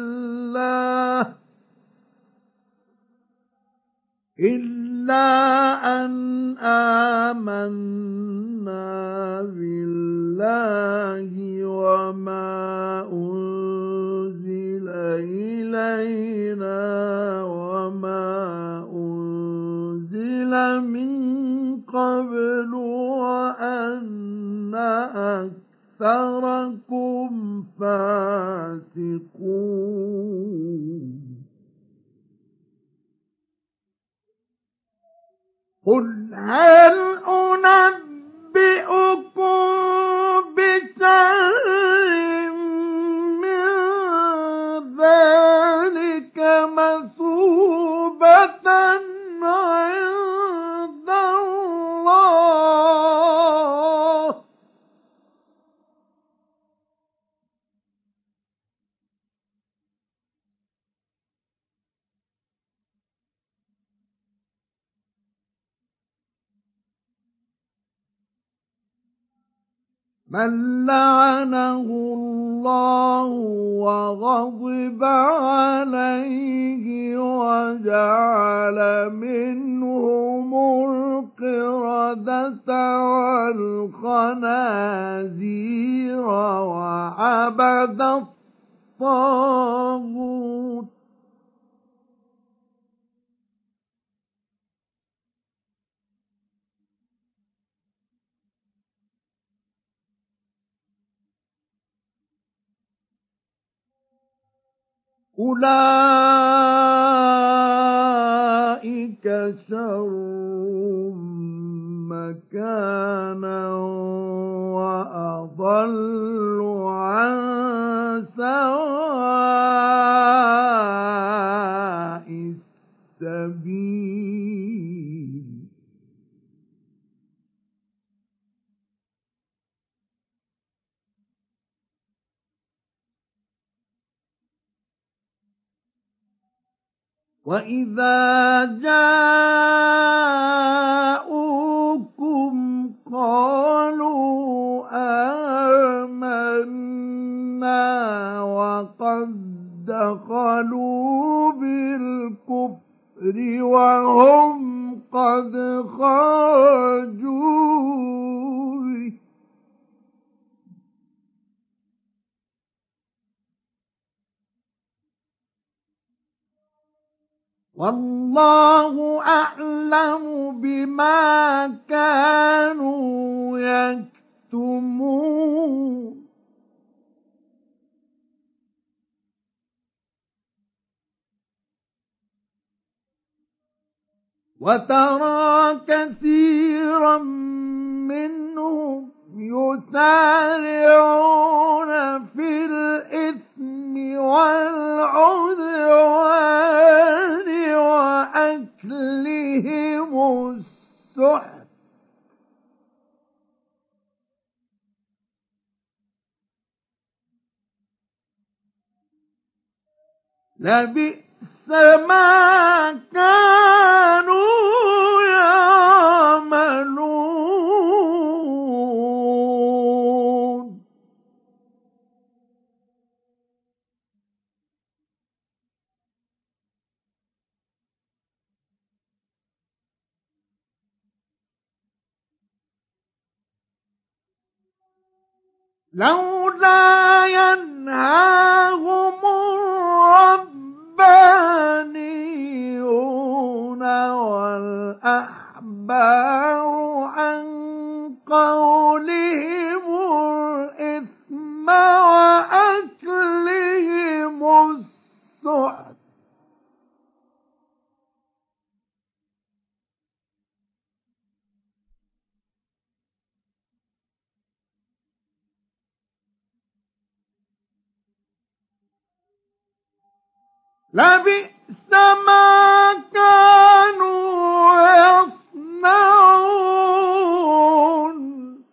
بالله وما أنزل إلينا وما أنزل من قبل وأن أكثركم فاسقون قل هل أنبئكم بشر من ذلك مثوبة عند الله من لعنه الله وغضب عليه وجعل منهم القردة والخنازير وعبد الطاغوت أولئك شر مكانا وأضل عن سواء السبيل وإذا جاءوكم قالوا والله أعلم بما كانوا يكتمون وترى كثيرا منهم يسارعون في الإثم والعدوان وأكلهم السحت لبئس ما كانوا يعملون لولا ينهاهم الربانيون والأحبار عن قولهم الإثم وأكلهم السحت لبئس ما كانوا يصنعون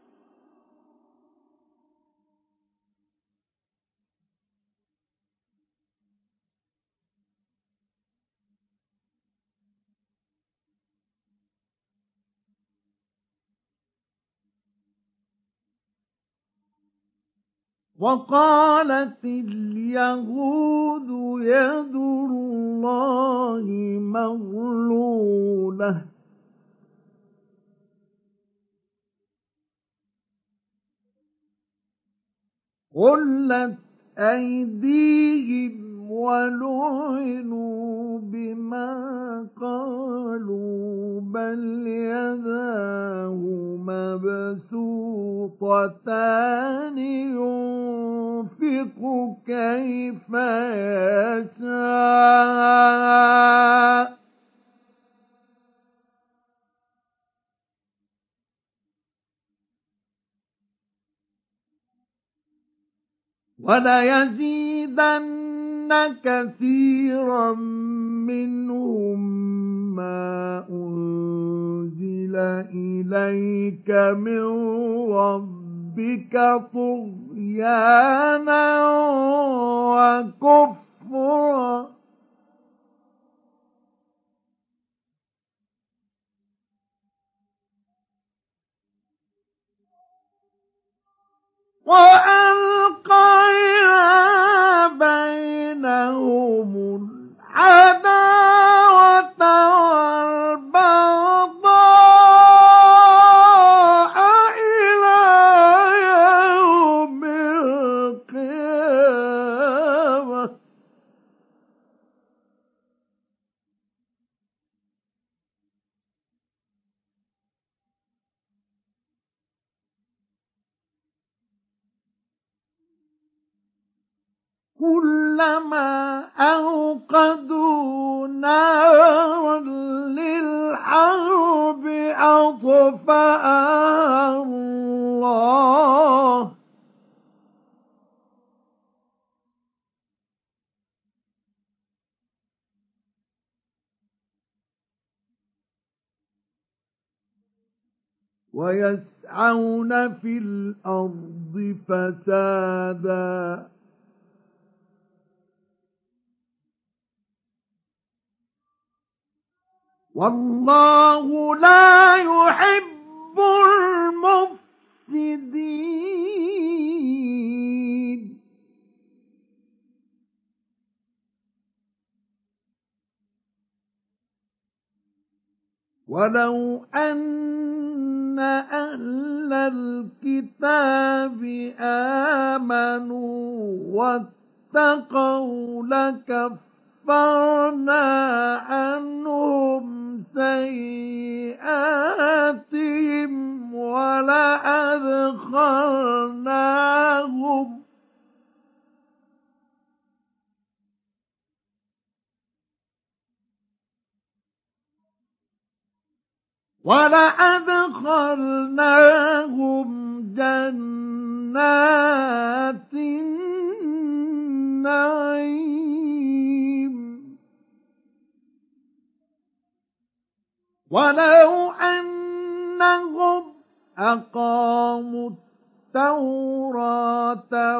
وقالت اليهود يد الله مغلولة غلت أيديهم ولعنوا بما قالوا بل يداه مبسوطتان ينفق كيف يشاء وليزيدن كثيرا منهم ما أنزل إليك من ربك طغيانا وكفرا وألقينا بينهم العداوة والبغضاء إلى يوم القيامة كلما أوقدوا نارا للحرب أطفأها الله ويسعون في الأرض فسادا والله لا يحب المفسدين ولو أن أهل الكتاب آمنوا واتقوا لكفرنا كفرنا عنهم سيئاتهم ولأدخلناهم جنات النعيم ولو أنهم أقاموا التوراة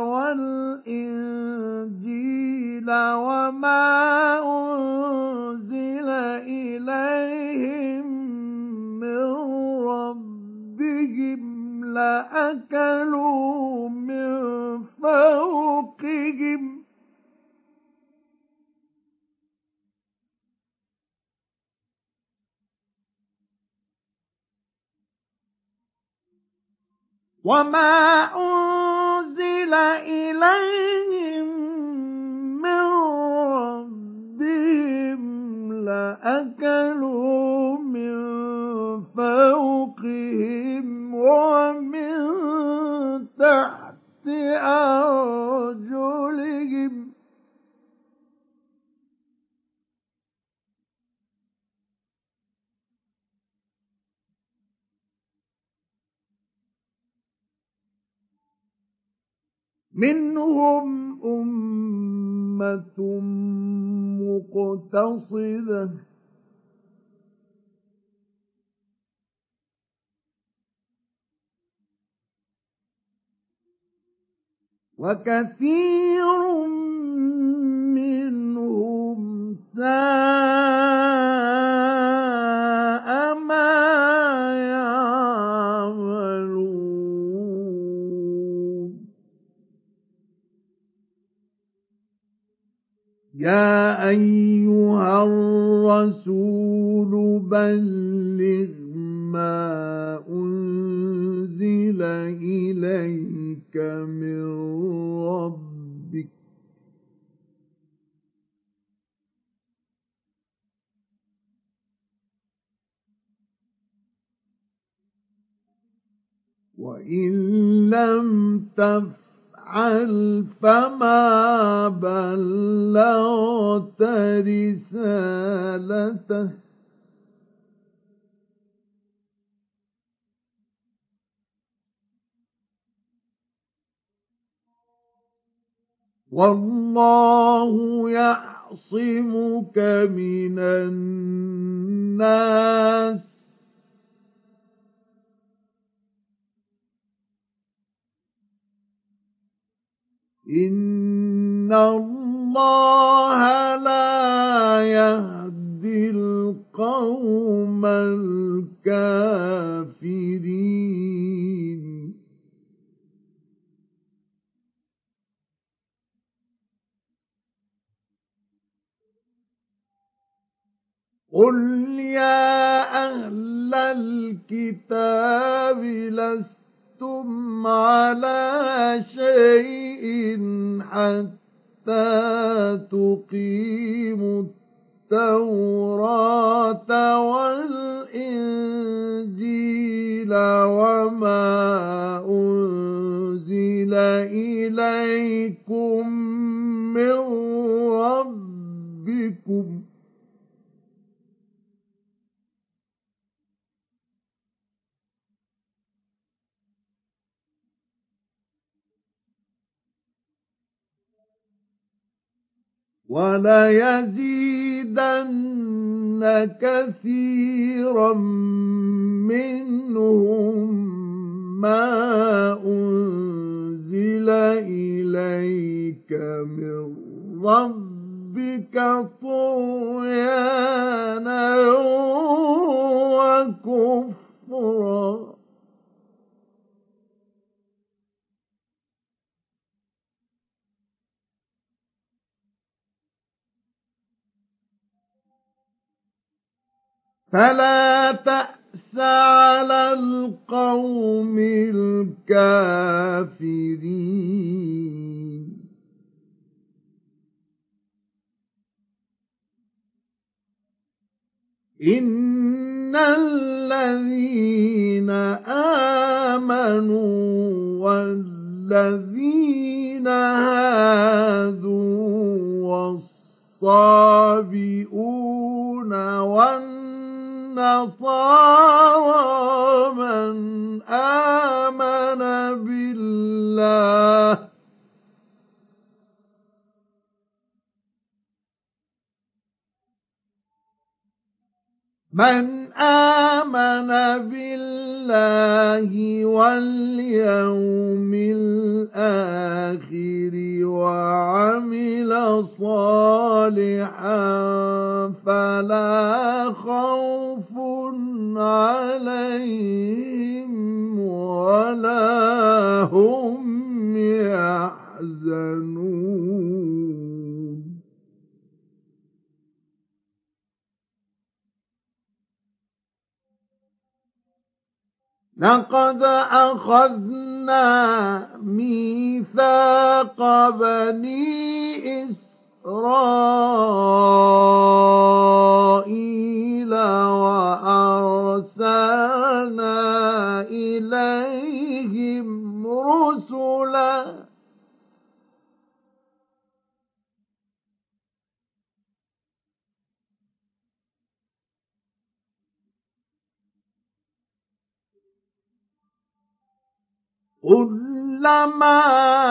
والإنجيل وما أنزل إليهم من ربهم لأكلوا من فوقهم وما أنزل إليهم من ربهم لأكلوا من فوقهم ومن تحت أرجلهم منهم أمة مقتصدة وكثير منهم ساء ما يعملون يا أيها الرسول بلغ ما أنزل إليك من ربك وإن لم تفعل فما بلغت رسالته والله يعصمك من الناس إن الله لا يهدي القوم الكافرين قل يا أهل الكتاب لستم على شيء حتى تقيموا التوراة والإنجيل وما أنزل إليكم من ربكم وليزيدن كثيرا منهم ما أنزل إليك من ربك طغيانا وكفرا فلا تأس على القوم الكافرين إن الذين آمنوا والذين هادوا والصابئون والنصارى من آمن بالله واليوم الآخر وعمل صالحا فلا خوف عليهم ولا هم يحزنون لقد أخذنا ميثاق بني إسرائيل وأرسلنا إليهم رسلا كلما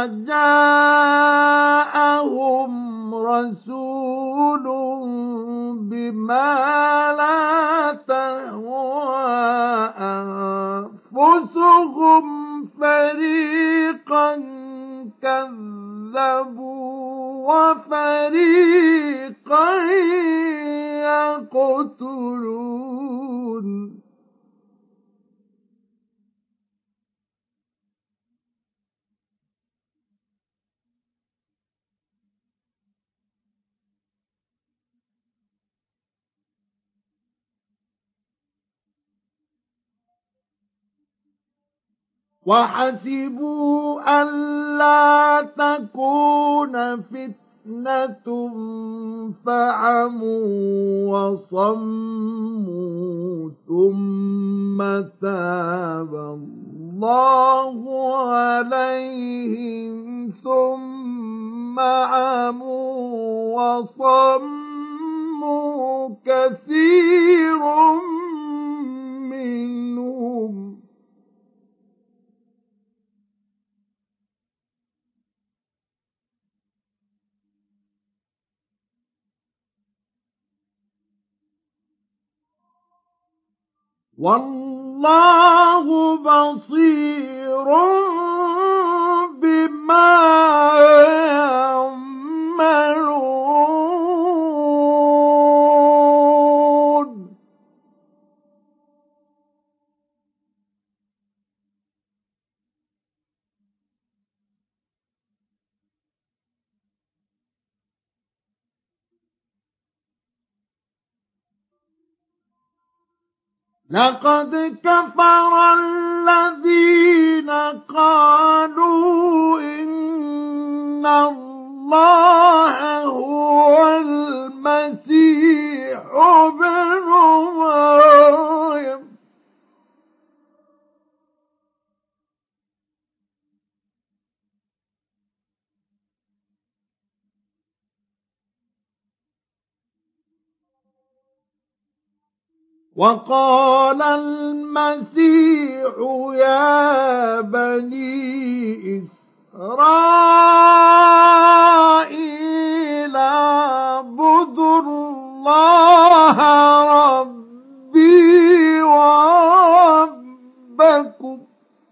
جاءهم رسول بما لا تهوى أنفسهم فريقا كذبوا وفريقا يقتلون وحسبوا ألا تكون فتنة فعموا وصموا ثم تاب الله عليهم ثم عموا وصموا كثير منهم والله بصير بما يعملون لقد كفر الذين قالوا إن الله هو المسيح ابن مريم وقال المسيح يا بني إسرائيل اعبدوا الله ربي وربكم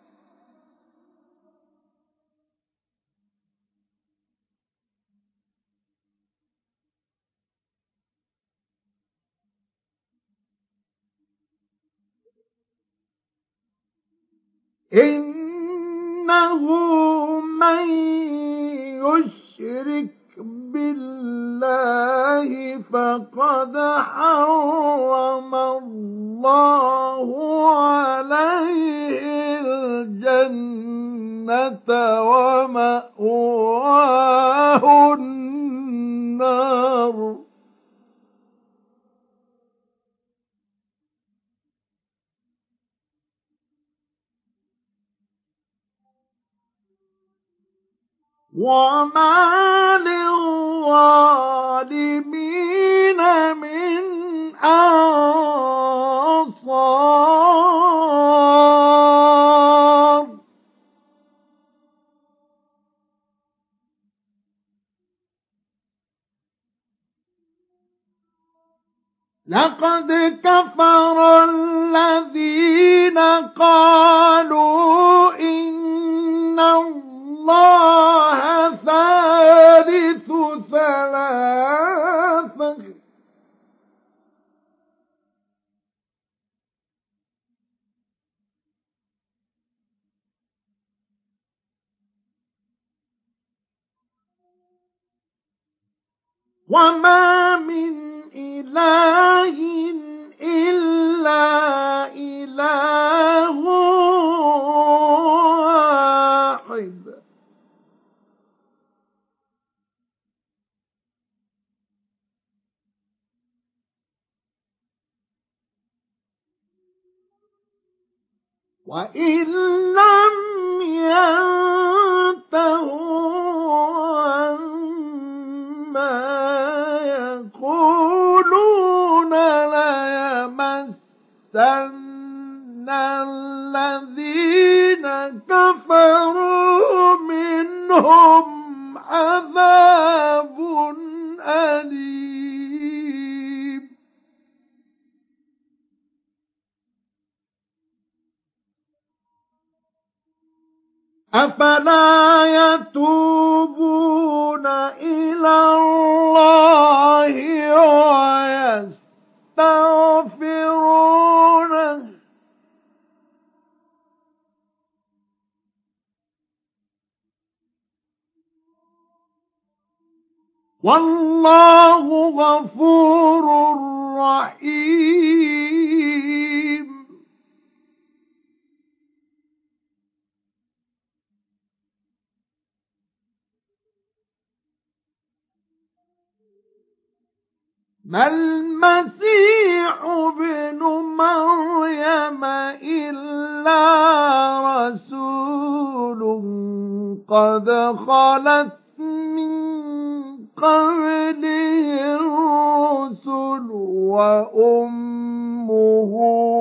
إنه من يشرك بالله فقد حرم الله عليه الجنة ومأواه النار وما للظالمين من أنصار. لقد كفر الذين قالوا إن الله ثالث ثلاثة وما من إله إلا إله واحد. وإن لم ينتهوا عما يقولون ليمسن الذين كفروا منهم عذاب أليم. أفلا يتوبون إلى الله ويستغفرونه والله غفور رحيم. ما المسيح ابن مريم إلا رسول قد خلت من قبله الرسل وأمه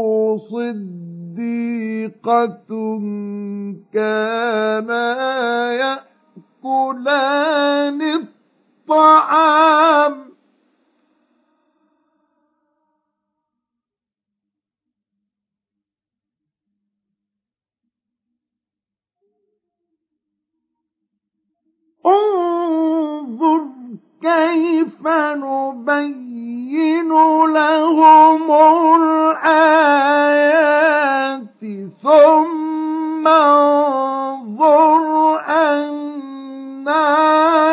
صديقة كانا يأكلان الطعام انظر كيف نبين لهم الآيات ثم انظر أنى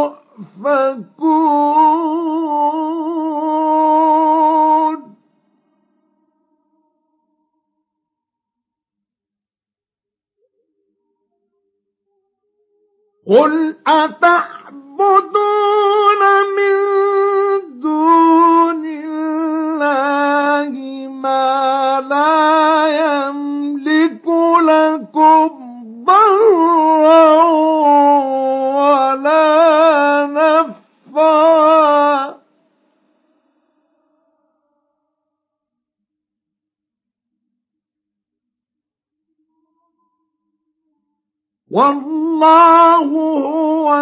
يؤفكون. قل أتعبدون من دون الله ما لا يملك لكم ضرا ولا نفعا والله هو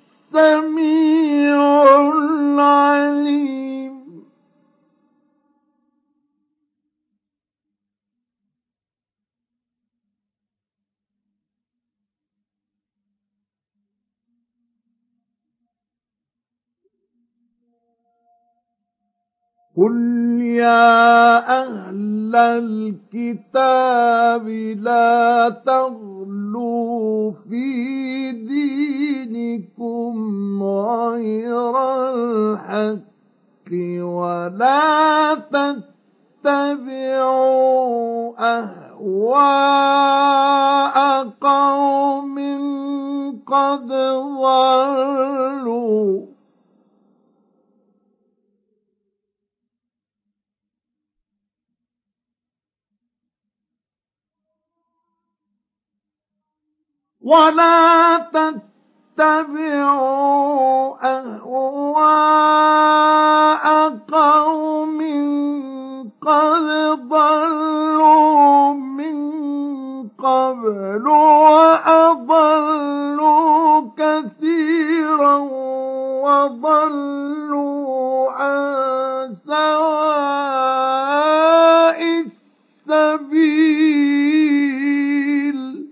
السميع العليم. قل يا أهل الكتاب لا تغلوا في دينكم غير الحق ولا تتبعوا أهواء قوم قد ضلوا ولا تتبعوا أهواء قوم قد ضلوا من قبل وأضلوا كثيرا وضلوا عن سواء السبيل.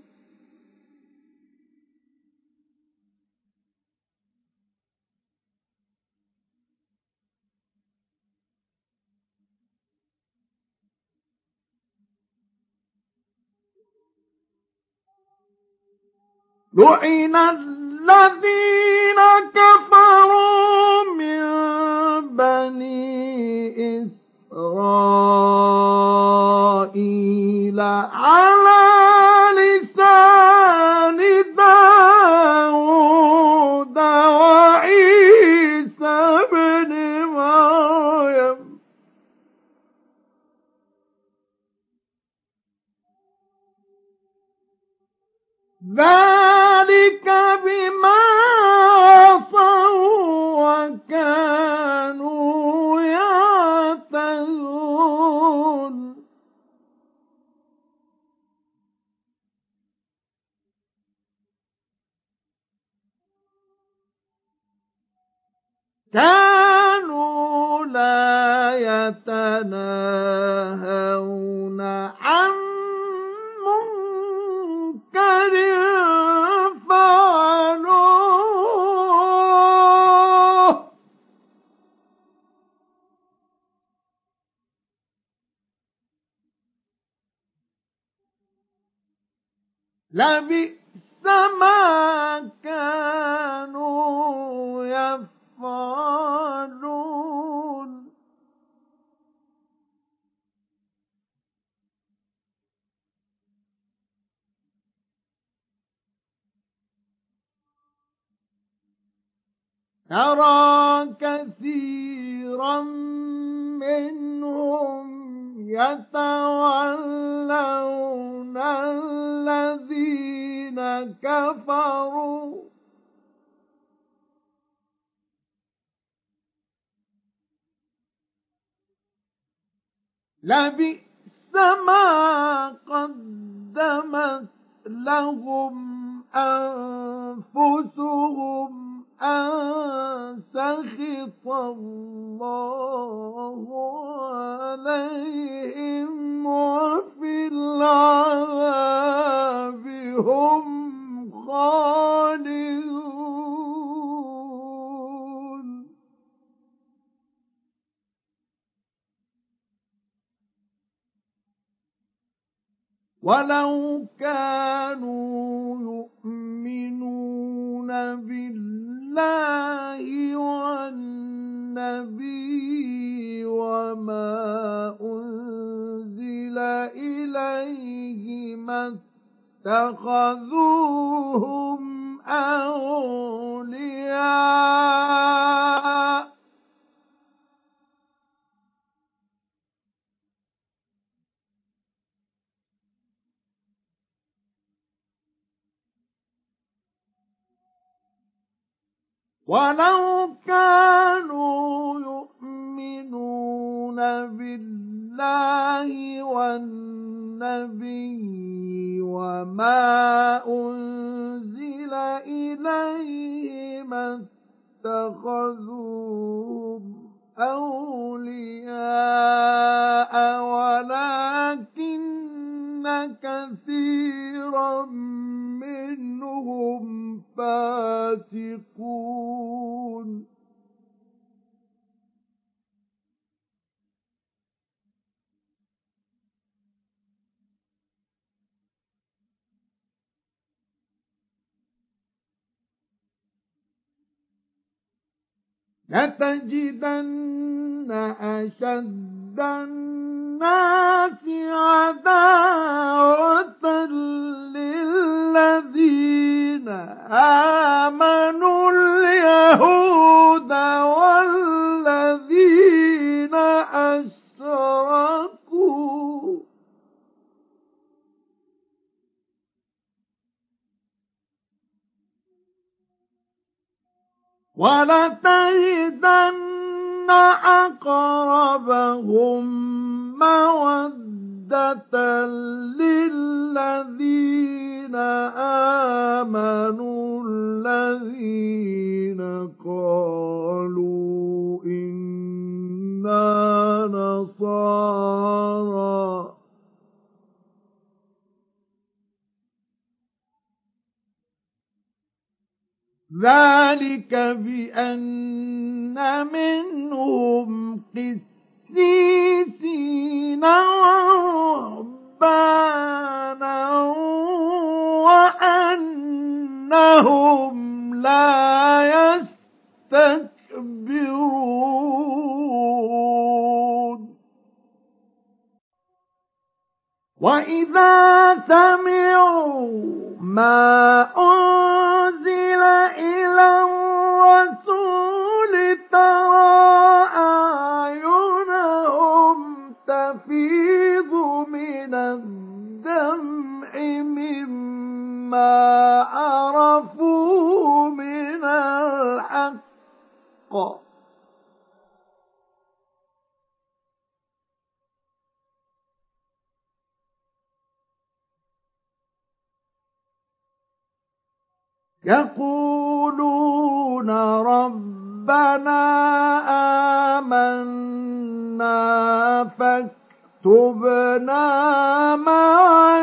لعن الذين كفروا من بني إسرائيل على لسان داود وعيسى ابن مريم ذلك بما عصوا وكانوا يعتدون. كانوا لا يتناهون عن منكر فعلوه لبئس ما كانوا يفعلون. ترى كثيرا منهم يتولون الذين كفروا لبئس ما قدمت لهم أنفسهم أن سخط الله عليهم وفي العذاب هم خالدون. ولو كانوا يؤمنون بالله والنبي وما أنزل إليه ما اتخذوهم أولياء ولو كانوا يؤمنون بالله والنبي وما أنزل إليه ما اتخذوهم أولياء ولكن كثيرا منهم فاسقون. لتجدن أشد الناس عداوة للذين آمنوا اليهود والذين أشركوا ولتجدن أقربهم مودة للذين آمنوا الذين قالوا إنا نصارى ذلك بأن منهم قسيسين ورهبانا وأنهم لا يستكبرون وإذا سمعوا ما أنزل إلى الرسول ترى أعينهم تفيض من الدمع مما عرفوا من الحق يقولون ربنا آمنا فاكتبنا مع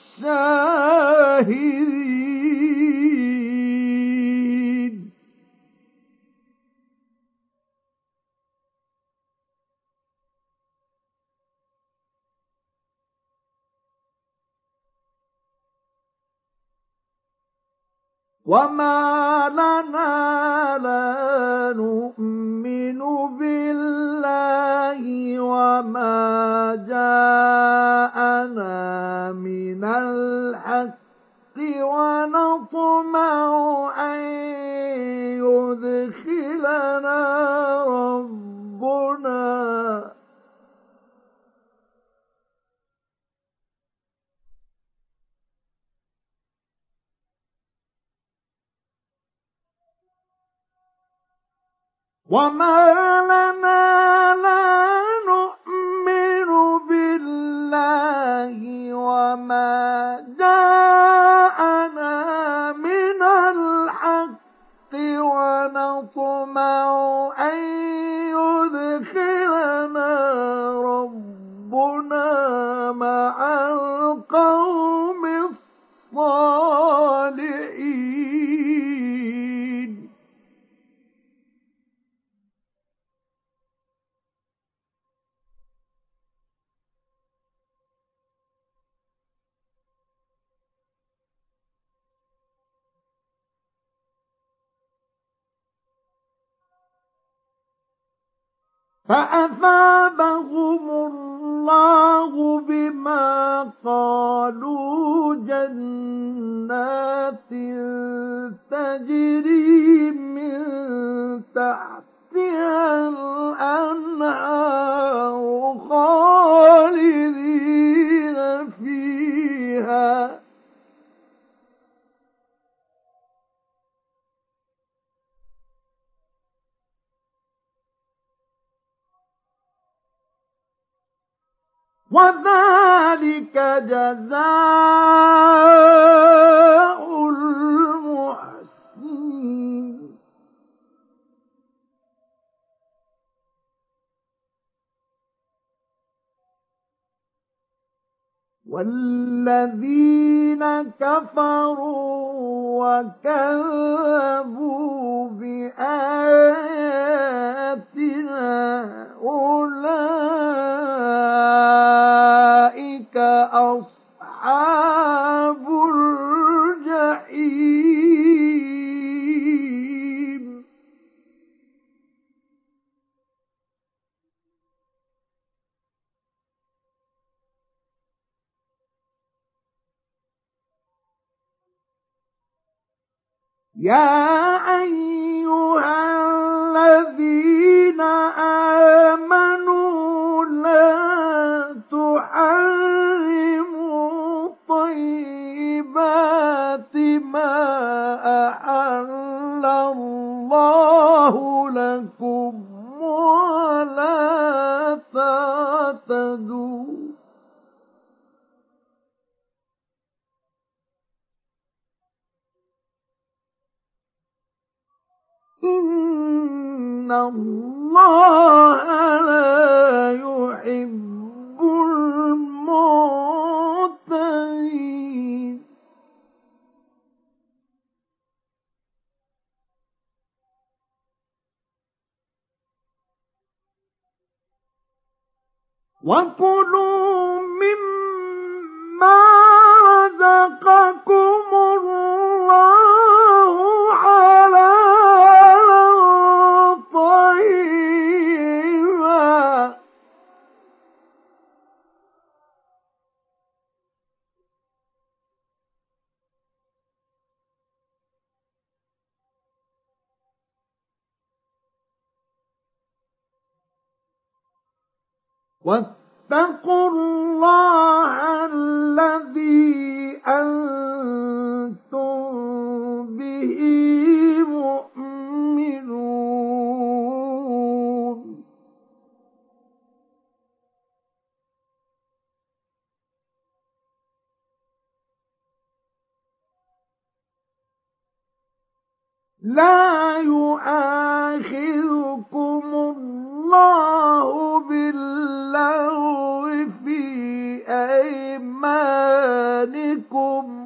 الشاهدين وما لنا لا نؤمن بالله وما جاءنا من الحق ونطمع أن يدخلنا ربنا وما لنا لا نؤمن بالله وما جاءنا من الحق ونطمع أن يدخلنا ربنا مع القوم الصالحين فأثابهم الله بما قالوا جنات تجري من تحتها الأنهار خالدين فيها وذلك جزاء المحسنين والذين كفروا وكذبوا بآياتنا أولئك أصحاب الجحيم يا أيها الذين آمنوا لا تحرموا طيبات ما أحل الله لكم ولا تعتدوا إن الله لا يحب المعتدين وكلوا مما رزقكم الله حلالا طيبا واتقوا الله الذي أنتم به مؤمنون لا يؤاخذكم الله باللغو في أيمانكم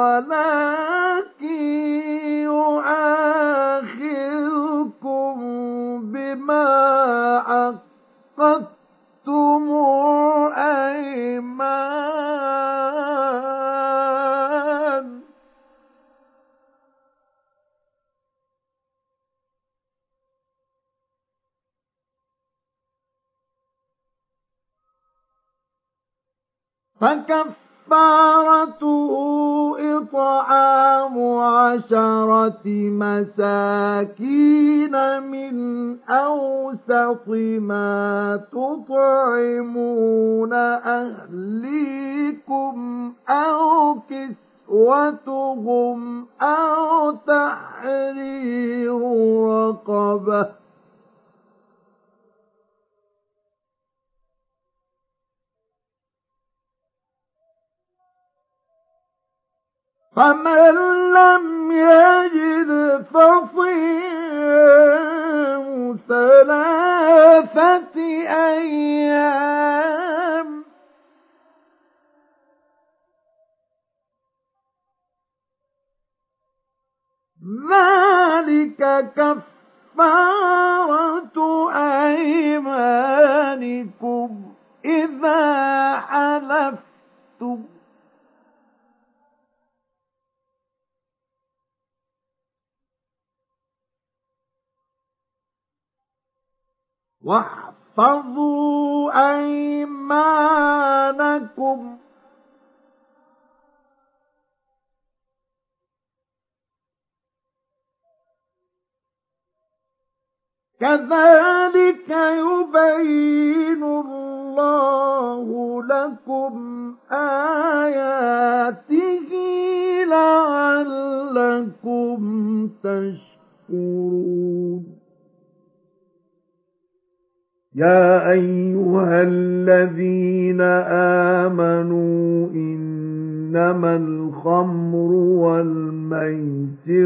ولكن يؤاخذكم بما عقدتم الأيمان فكفارته إطعام 10 مساكين من أوسط ما تطعمون أهليكم أو كسوتهم أو تحرير رقبة فمن لم يجد فصيام 3 أيام ذلك كفارة أيمانكم إذا حلفتم واحفظوا أيمانكم كذلك يبين الله لكم آياته لعلكم تشكرون يا أيها الذين آمنوا إنما الخمر والميسر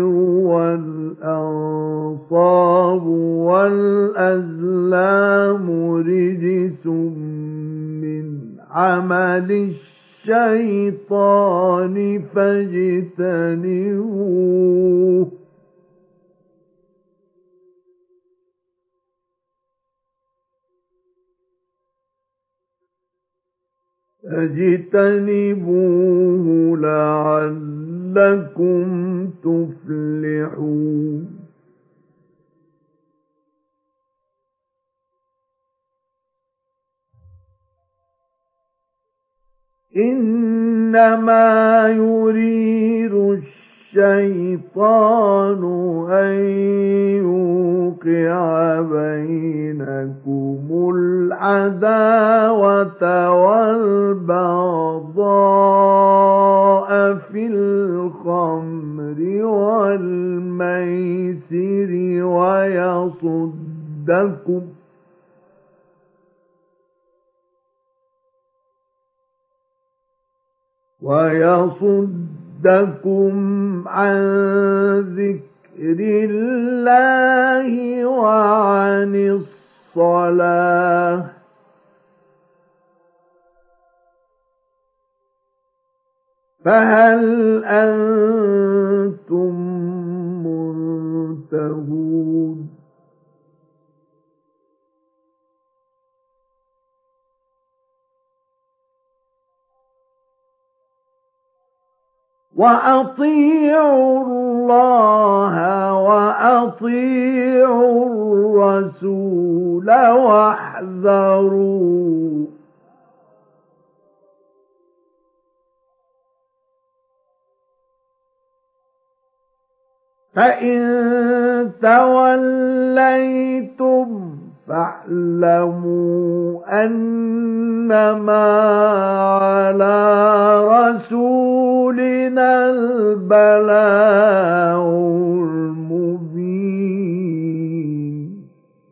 والأنصاب والأزلام رجس من عمل الشيطان فاجتنبوه لعلكم تفلحون إنما يريد الشيطان أن يوقع بينكم العداوة والبغضاء في الخمر والميسر ويصدكم ويصدكم عن ذكر الله وعن الصلاة فهل أنتم منتهون وأطيعوا الله وأطيعوا الرسول واحذروا فإن توليتم فاعلموا أنما على رسولنا البلاغ المبين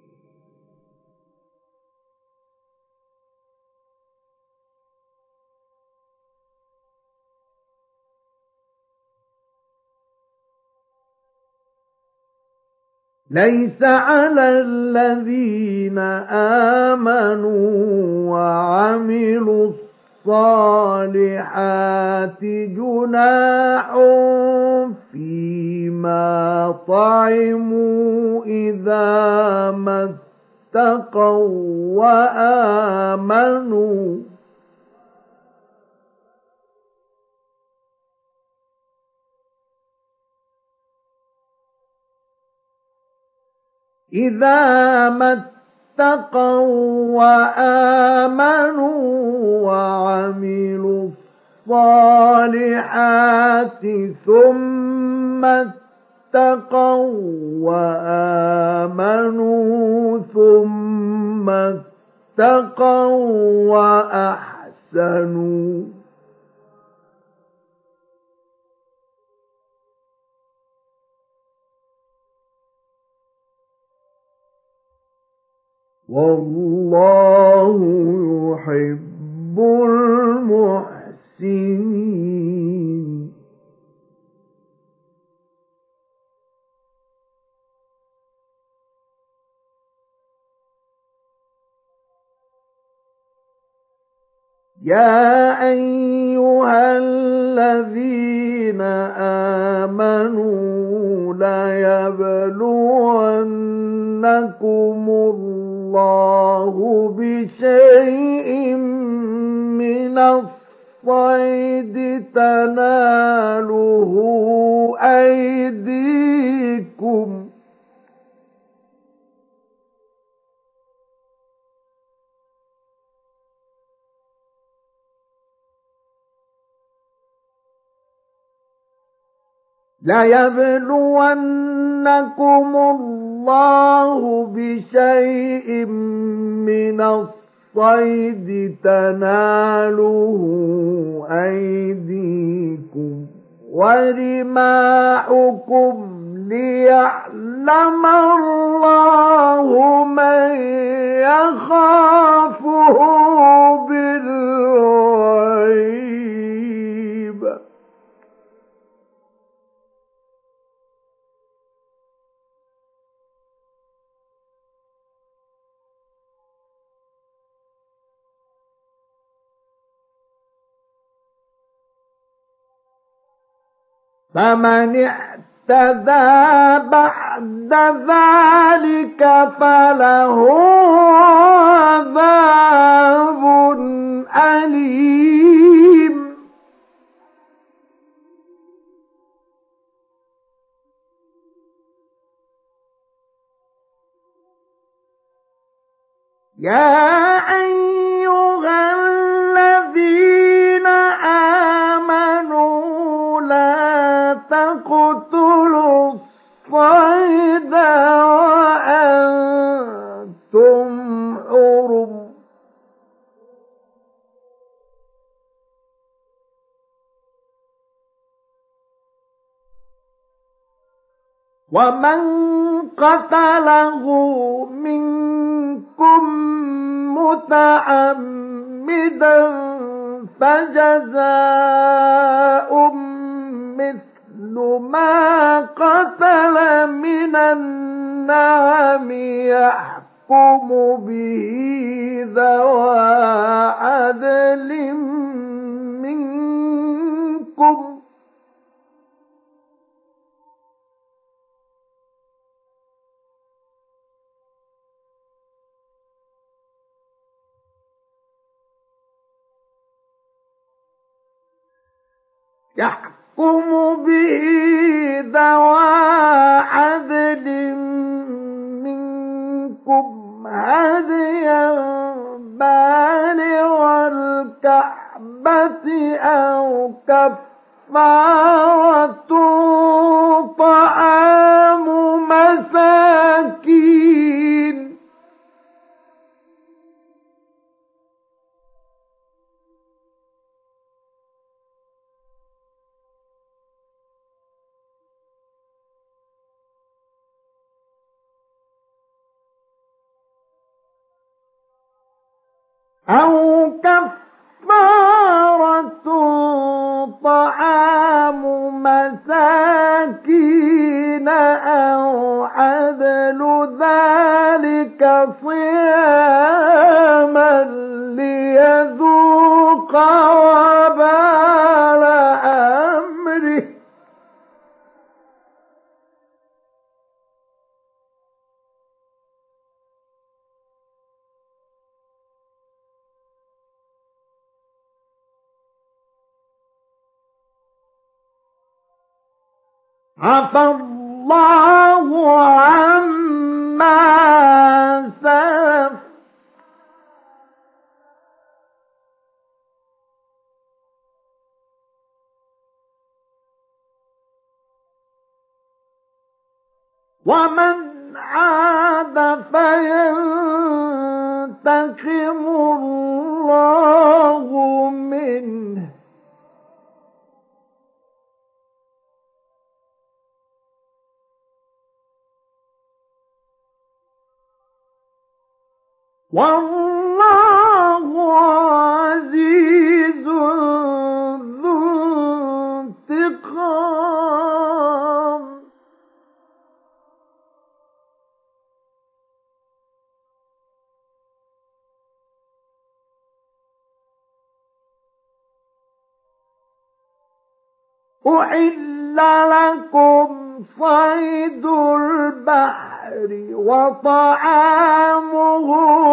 ليس على الذين آمنوا وعملوا الصالحات جناح فيما طعموا إذا ما اتقوا وآمنوا إذا ما اتقوا وآمنوا وعملوا الصالحات ثم اتقوا وآمنوا ثم اتقوا وأحسنوا والله يحب المحسنين يا أيها الذين آمنوا ليبلونكم الله بشيء من الصيد تناله أيديكم ليبلونكم الله بشيء من الصيد تناله أيديكم ورماحكم ليعلم الله من يخافه بالغيب فمن اعتدى بعد ذلك فله عذاب أليم يا أيها الذين آمنوا لا تقتلوا الصيد وأنتم حرم ومن قتله منكم متعمدا فجزاء مثل ما قتل من النعم يحكم به ذوى عدل منكم هديا بالغ الكعبة أو كفارة طعام مساكين أو عدل ذلك صياما ليذوق وبال أمره عفى الله عما سلف ومن عاد فينتقم الله منه والله عزيز ذو انتقام أحل لكم صيد البحر وطعامه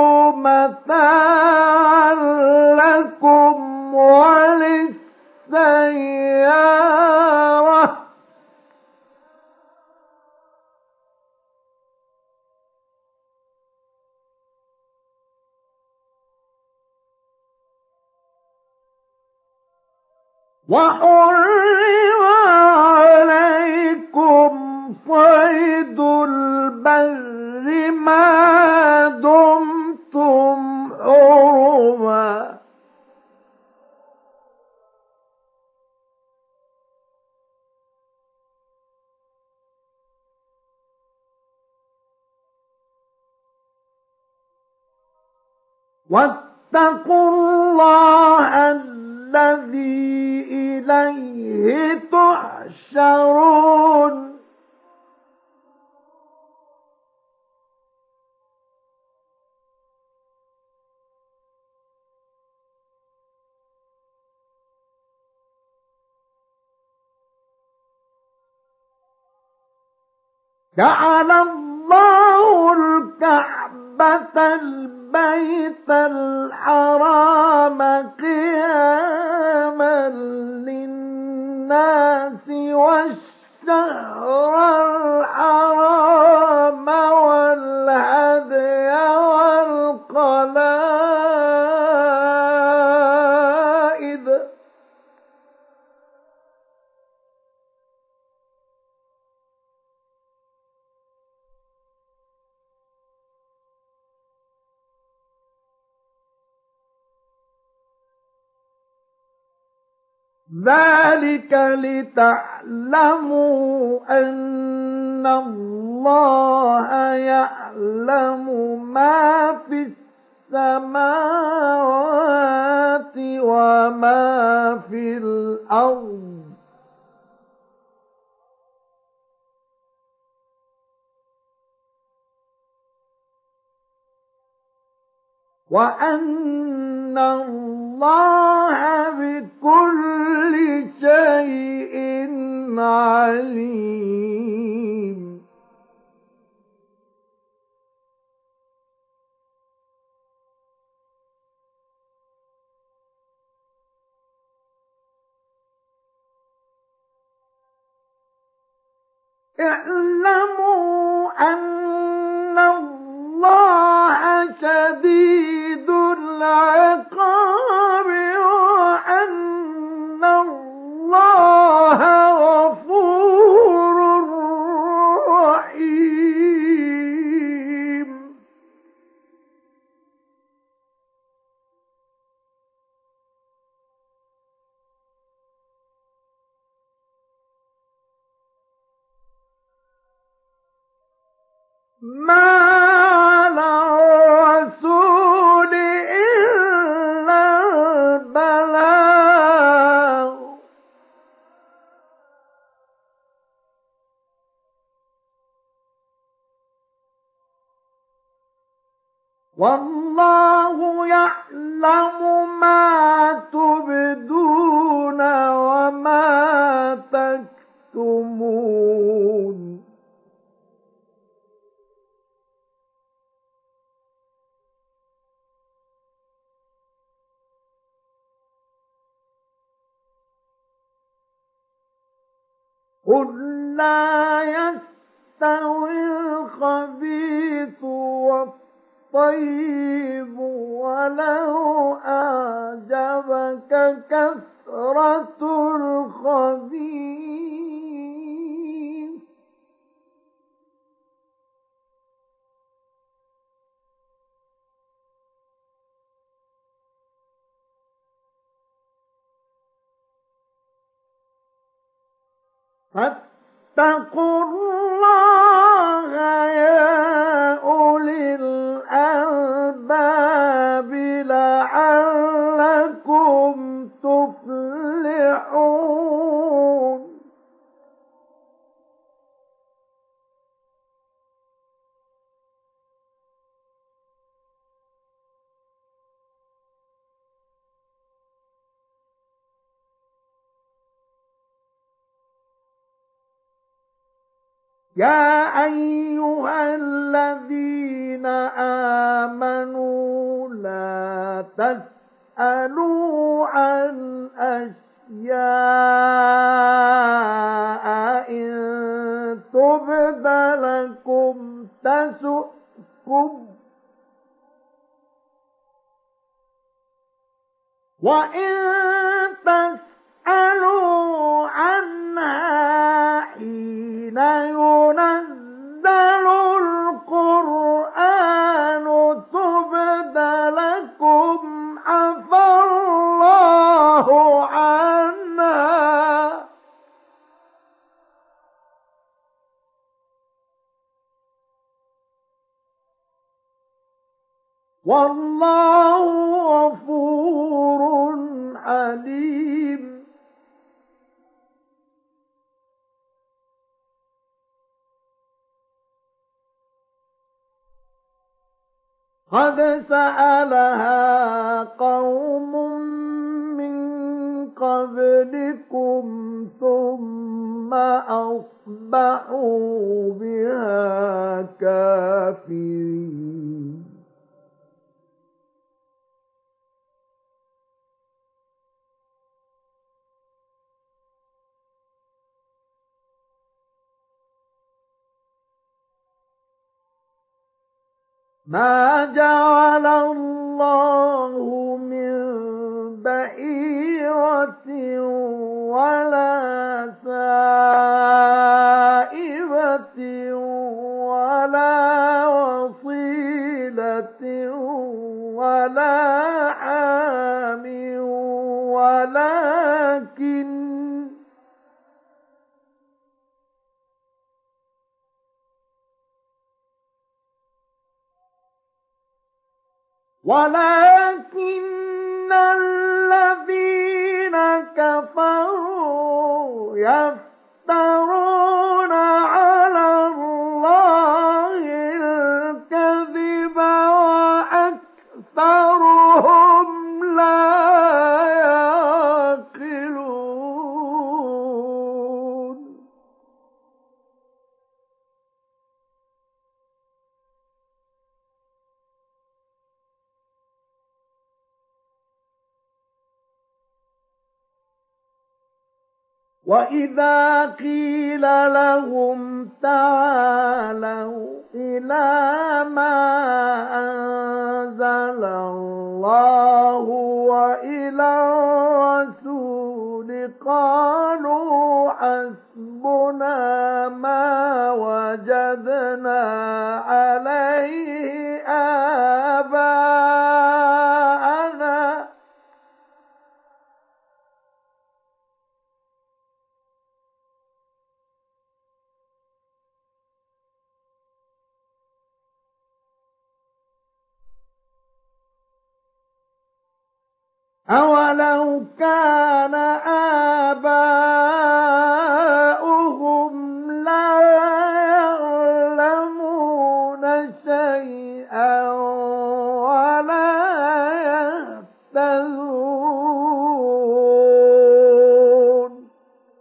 متاعا لكم وللسيارة وحرم عليكم صيد البر ما دمتم حرما واتقوا الله الذي إليه تحشرون جعل الله الكعبة البيت الحرام قياما للناس والشهر الحرام والهدي والقلائد ذلك لتعلموا أن الله يعلم ما في السماوات وما في الأرض وأن الله بكل شيء عليم. اعلموا أن الله شديد العقاب وأن الله غفور رحيم. ما على الرسول إلا البلاغ والله يعلم ما تبدون وما تكتمون. قل لا يستوي الخبيث والطيب ولو أعجبك كثرة الخبيث فاتقوا الله يا أولي الألباب لعلكم تفلحون. يا أيها الذين آمنوا لا تسألوا عن أشياء إن تبد لكم تسؤكم وإن تسألوا عنها حين ينزل القرآن تبد لكم عفى الله عنها والله غفور حليم. قد سألها قوم من قبلكم ثم أصبحوا بها كافرين. ما جعل الله من بحيرة ولا سائبة ولا وصيلة ولا حام ولكن الذين كفروا يفترون على الله الكذب وأكثرهم لا يعقلون. وَإِذَا قِيلَ لَهُمْ تَعَالَوْا إِلَى مَا أَنزَلَ اللَّهُ وَإِلَى الرَّسُولِ قَالُوا حَسْبُنَا مَا وَجَدْنَا عَلَيْهِ آبَاءَنَا أَوَلَوْ كَانَ آبَاؤُهُمْ لَا يَعْلَمُونَ شَيْئًا وَلَا يَهْتَدُونَ.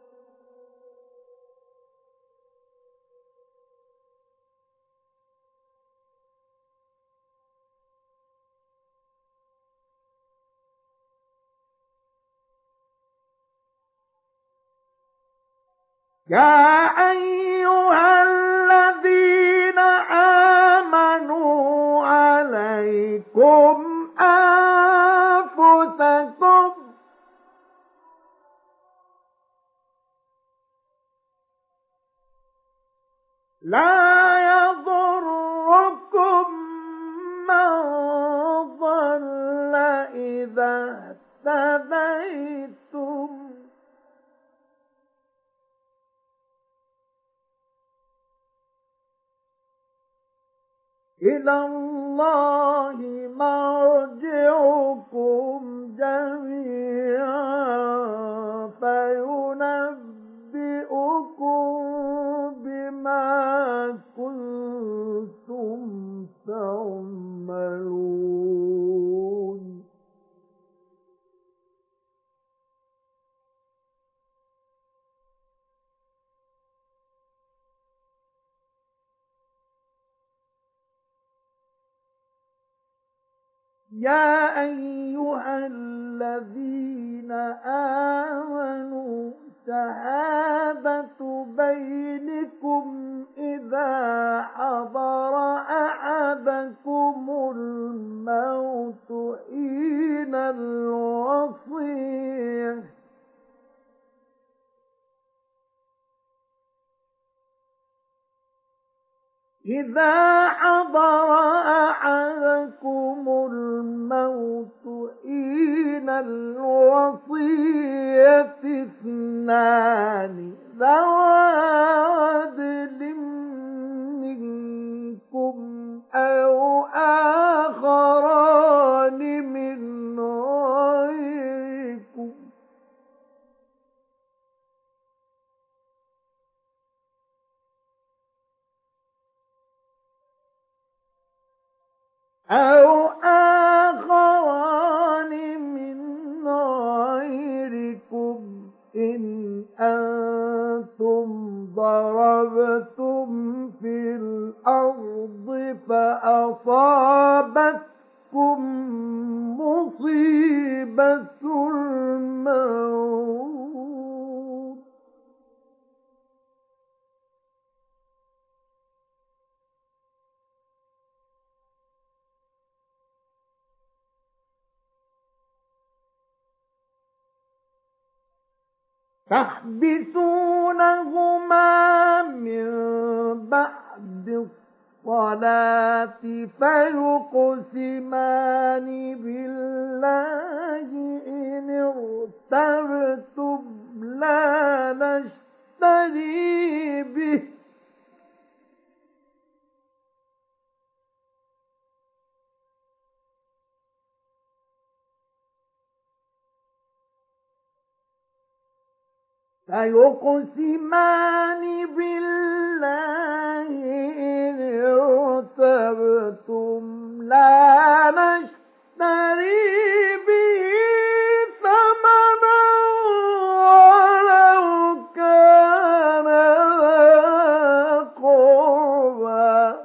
يَا أَيُّهَا الَّذِينَ آمَنُوا عَلَيْكُمْ أَنفُسَكُمْ لَا يَضُرُّكُم مَّن ضَلَّ إِذَا اهْتَدَيْتُمْ إِلَى اللَّهِ مَرْجِعُكُمْ جَمِيعًا فَيُنَبِّئُكُم بِمَا كُنتُمْ تَعْمَلُونَ. يَا أَيُّهَا الَّذِينَ آمَنُوا شَهَادَةُ بَيْنِكُمْ إِذَا حَضَرَ أَحَدَكُمُ الْمَوْتُ حِينَ الْوَصِيَّةِ اثْنَانِ ذَوَا عَدْلٍ مِّنكُمْ أَوْ آخَرَانِ مِنْ غَيْرِكُمْ إِنْ أَنْتُمْ ضَرَبْتُمْ فِي الْأَرْضِ فَأَصَابَتْكُمْ مُصِيبَةُ الْمَوْتِ تَحْبِسُونَهُمَا مِنْ بَعْدِ الصَّلَاةِ فَيُقْسِمَانِ بِاللَّهِ إِنِ ارْتَبْتُمْ لَا نَشْتَرِي بِهِ فيقسمان بالله إن ارتبتم لا نشتري به ثمنا ولو كان ذا قربى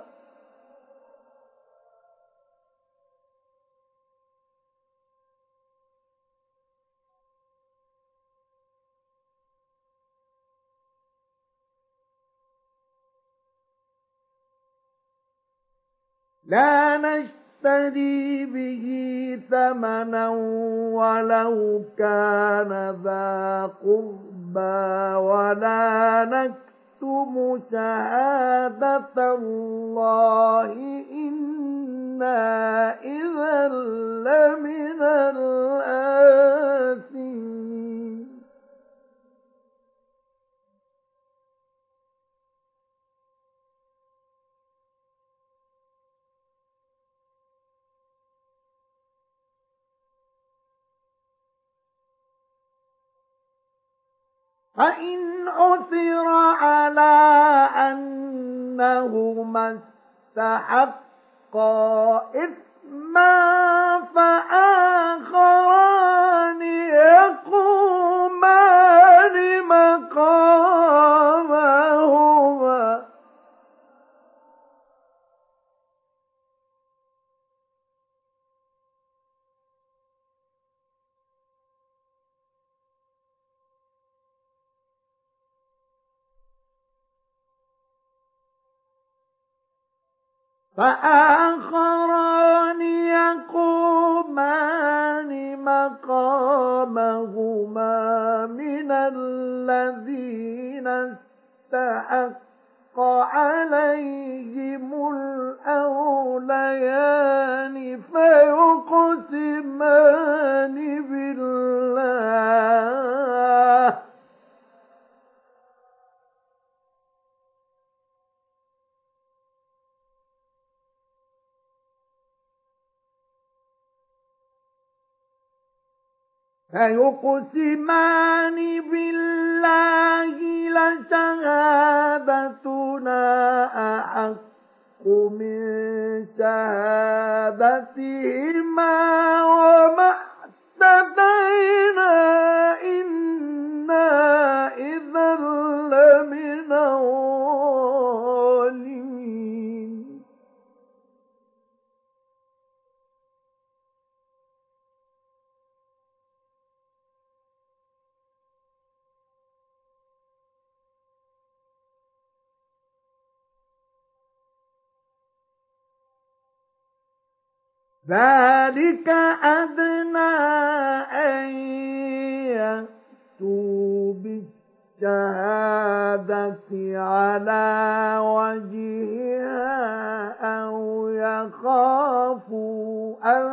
لا نشتري به ثمنا ولو كان ذا قربى ولا نكتم شهادة الله إنا إذا لمن الآثمين فإن عثر على أنهما استحقا إثما فآخران يقومان مقامهما مقامهما من الذين استحق عليهم الأوليان فيقسمان بالله لشهادتنا أحق من شهادتهما وما اعتدينا إنا إذا لمن الظالمين ذلك أدنى أن يأتوا بالشهادة على وجهها أو يخافوا أن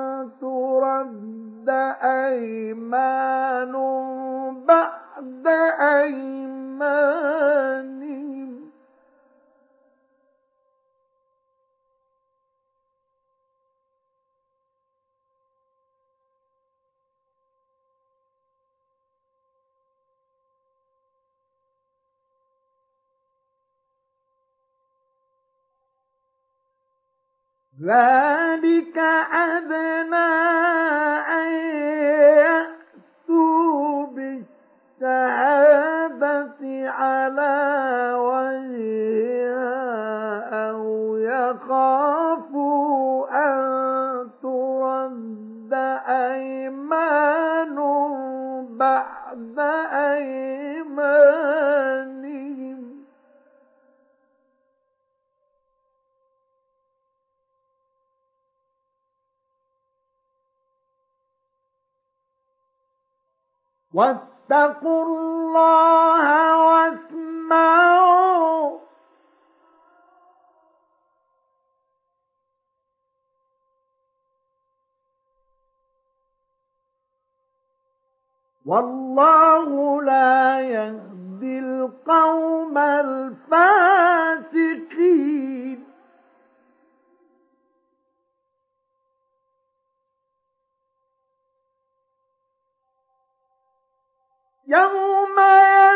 ترد أيمان بعد أيمانهم ذلك أدنى أن يأتوا بالشهادة على وجهها أو يخافوا أن ترد أيمان بعد أيمانهم واتقوا الله واسمعوا والله لا يهدي القوم الفاسقين يوم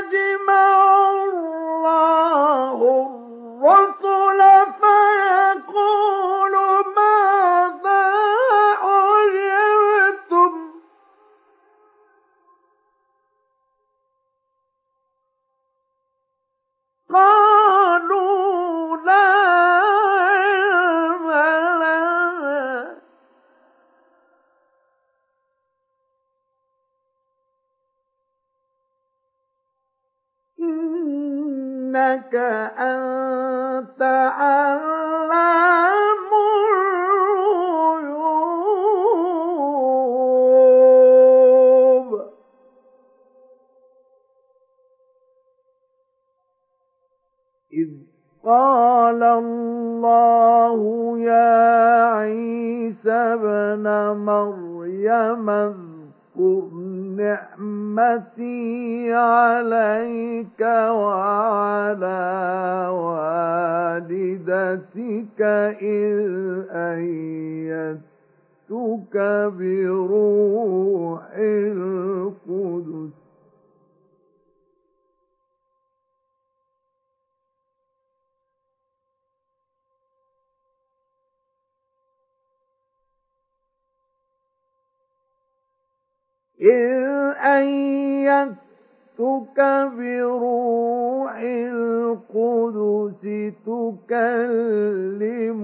إنك أنت علام الغيوب إذ قال الله يا عيسى ابن مريم اذكر نعمتي عليك وعلى والدتك إذ أيدتك بروح القدس بروح القدس تكلم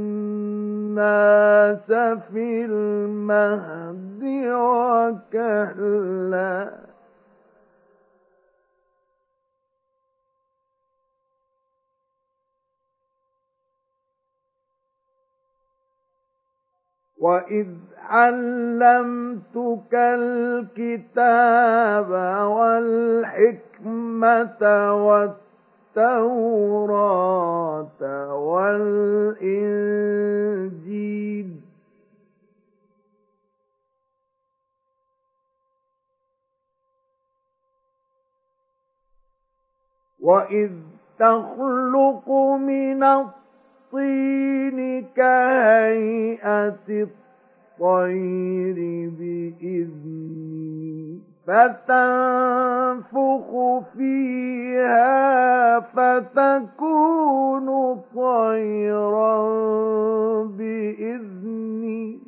الناس في المهد وكهلا وإذ علمتك الكتاب والحكمة والتوراة والإنجيل وإذ تخلق من الطين كهيئة الطير بإذني فتنفخ فيها فتكون طيرا بإذني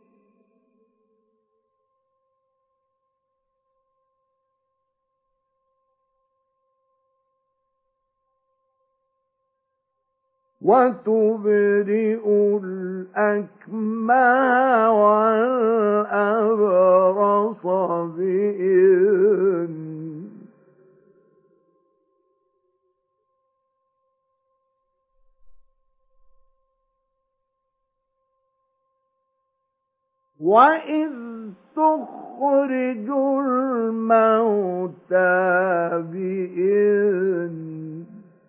وتبرئ الأكمه والأبرص بإذني وإذ تخرج الموتى بإذني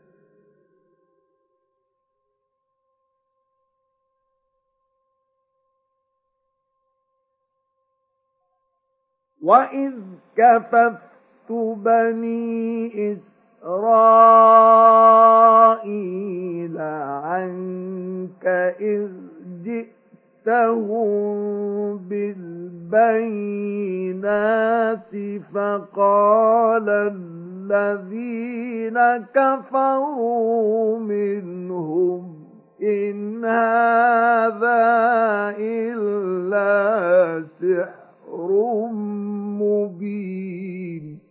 وإذ كففت بني إسرائيل عنك إذ جئتهم بالبينات فقال الذين كفروا منهم إن هذا إلا سحر مبين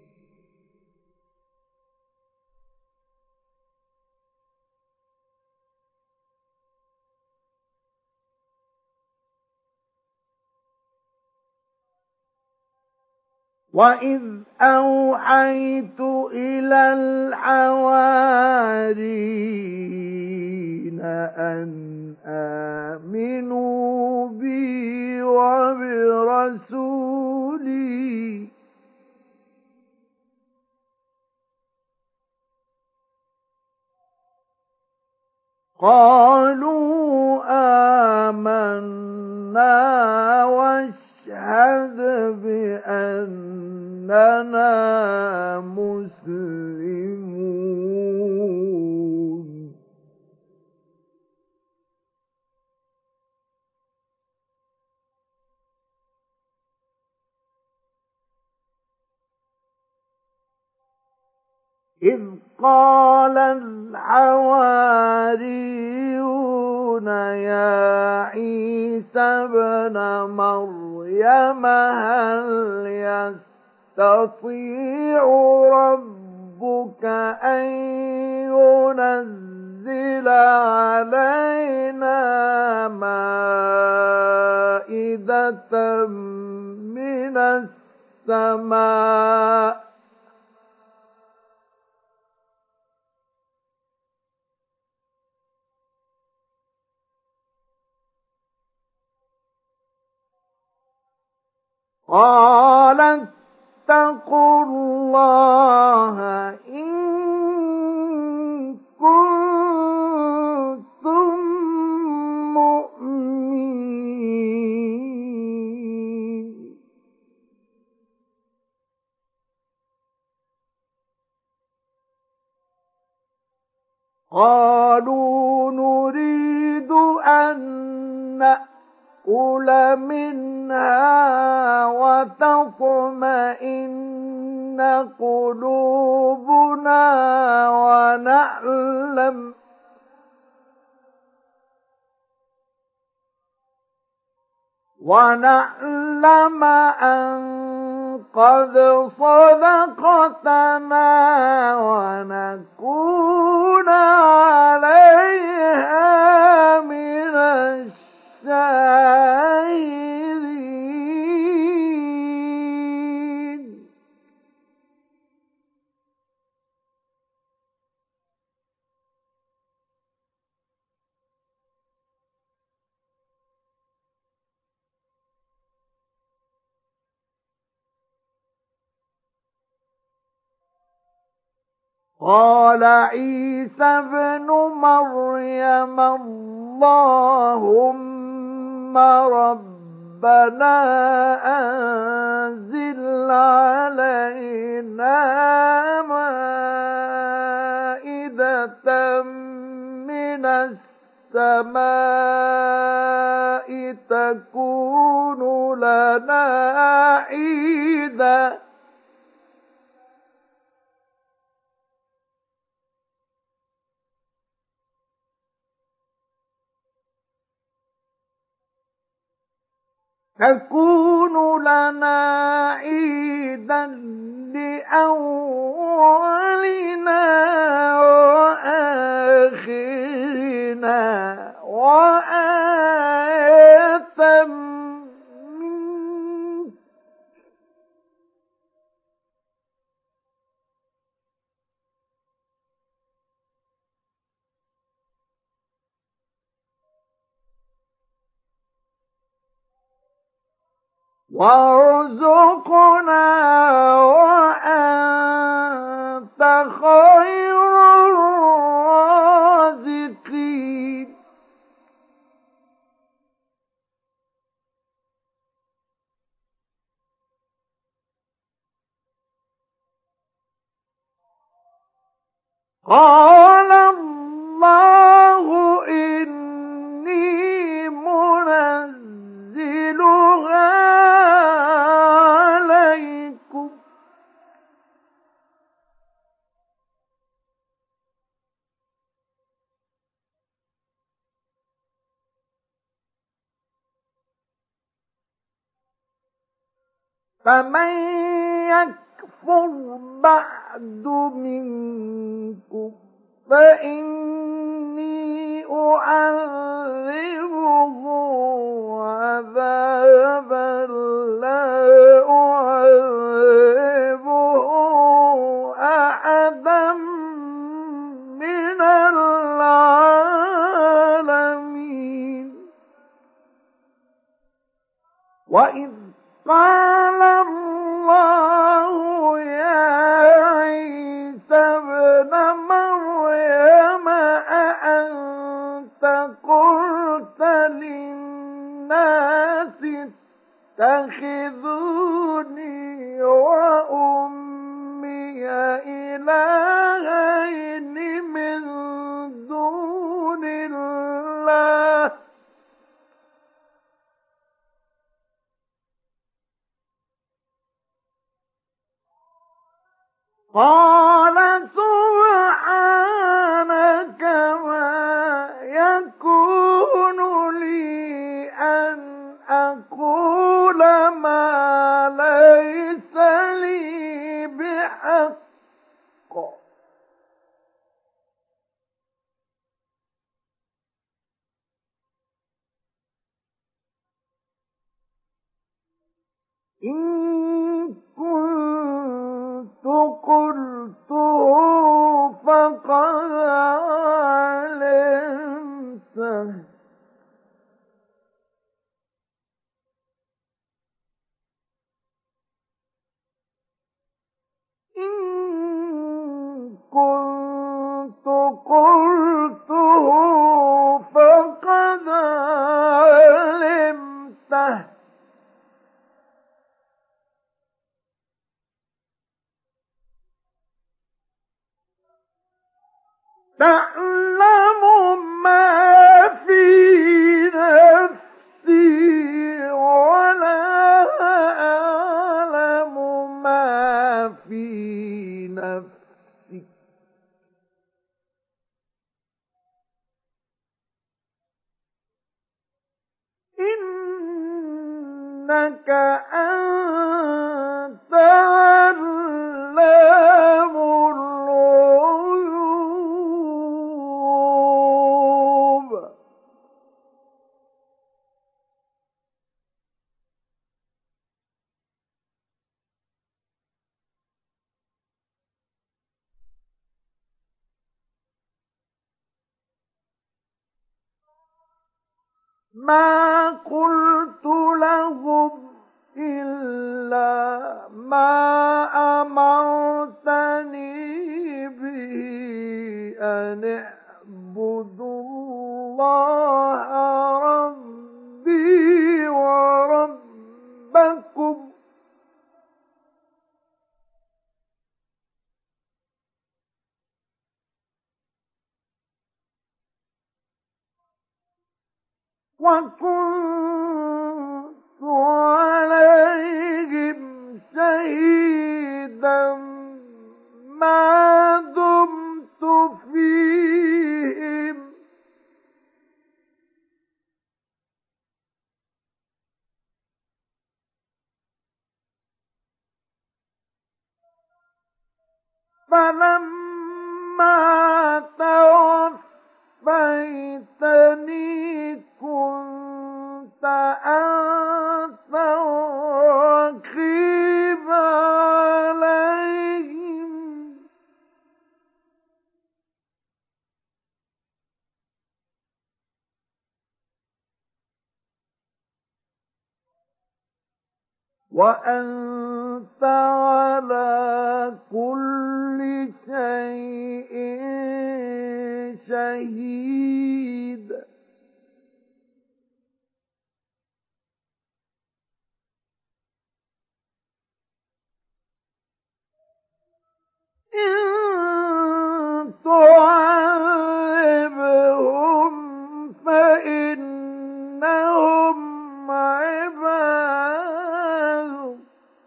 وإذ أوحيت إلى الحواريين أن آمنوا بي وبرسولي قالوا آمنا واشهد بأننا مسلمون إذ قال الحواريون يا عيسى ابن مريم هل يستطيع ربك أن ينزل علينا مائدة من السماء قال اتقوا الله إن كنتم مؤمنين. قالوا نريد أن نأكل منها وتطمئن قلوبنا ونعلم أن قد صدقتنا ونكون عليها من الشاهدين. قال عيسى ابن مريم اللهم ربنا أنزل علينا مائدة من السماء تكون لنا عيدا لأولنا وآخرنا وآية منك وارزقنا وأنت خير الرازقين. قال الله إني منزلها عليكم فمن يكفر بعد منكم فإني أعذبه عذابا لا أعذبه أحدا من العالمين. وإذ قال الله يا عيسى ابن مريم أأنت قلت للناس اتخذوني وأمي إلهين من دون الله قال سبحانك ما يكون لي أن أقول ما ليس لي بحق إن كنت قلته فقد علمته تعلم ما في نفسي ولا أعلم ما في نفسك إنك أنت علام الغيوب. ما قلت لهم إلا ما أمرتني به أن اعبدوا الله ربي وربكم وكنت عليهم شهيدا ما دمت فيهم فلما توفيتني كنت أنت الرقيب عليهم وأنت على كل شيء شهيد. إن تعذبهم فإنهم عباد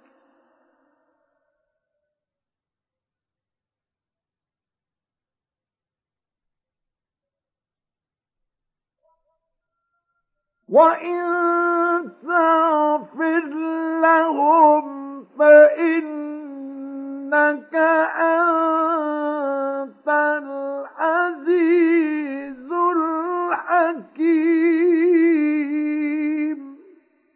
وإن تغفر لهم فإنك أنت العزيز الحكيم.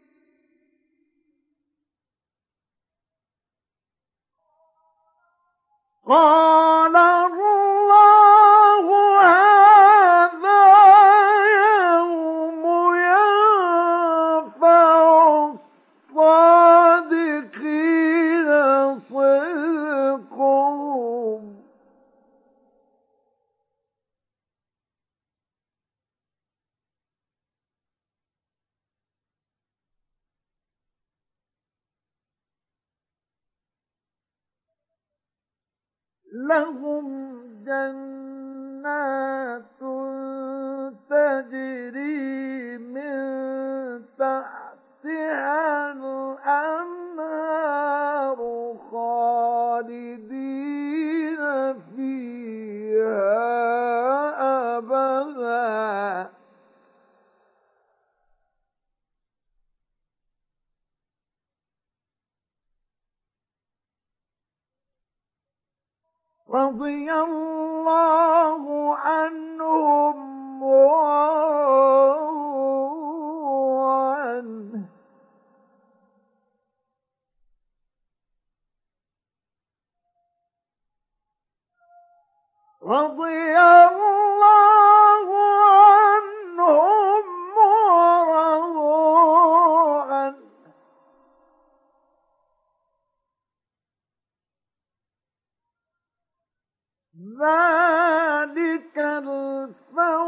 قال الله هذا يوم ينفع الصادقين صدقهم لهم جنات تجري من تحتها الأنهار خالدين فيها أبدا رضي الله عنهم ورضوا عنه رضي الله عنهم ورضوا عنه ذلك الفوز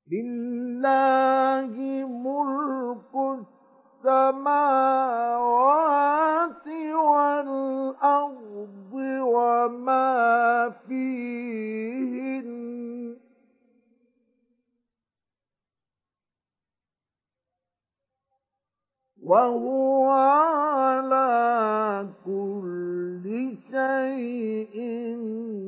لله ملك السماوات والأرض وما فيهن وهو على كل شيء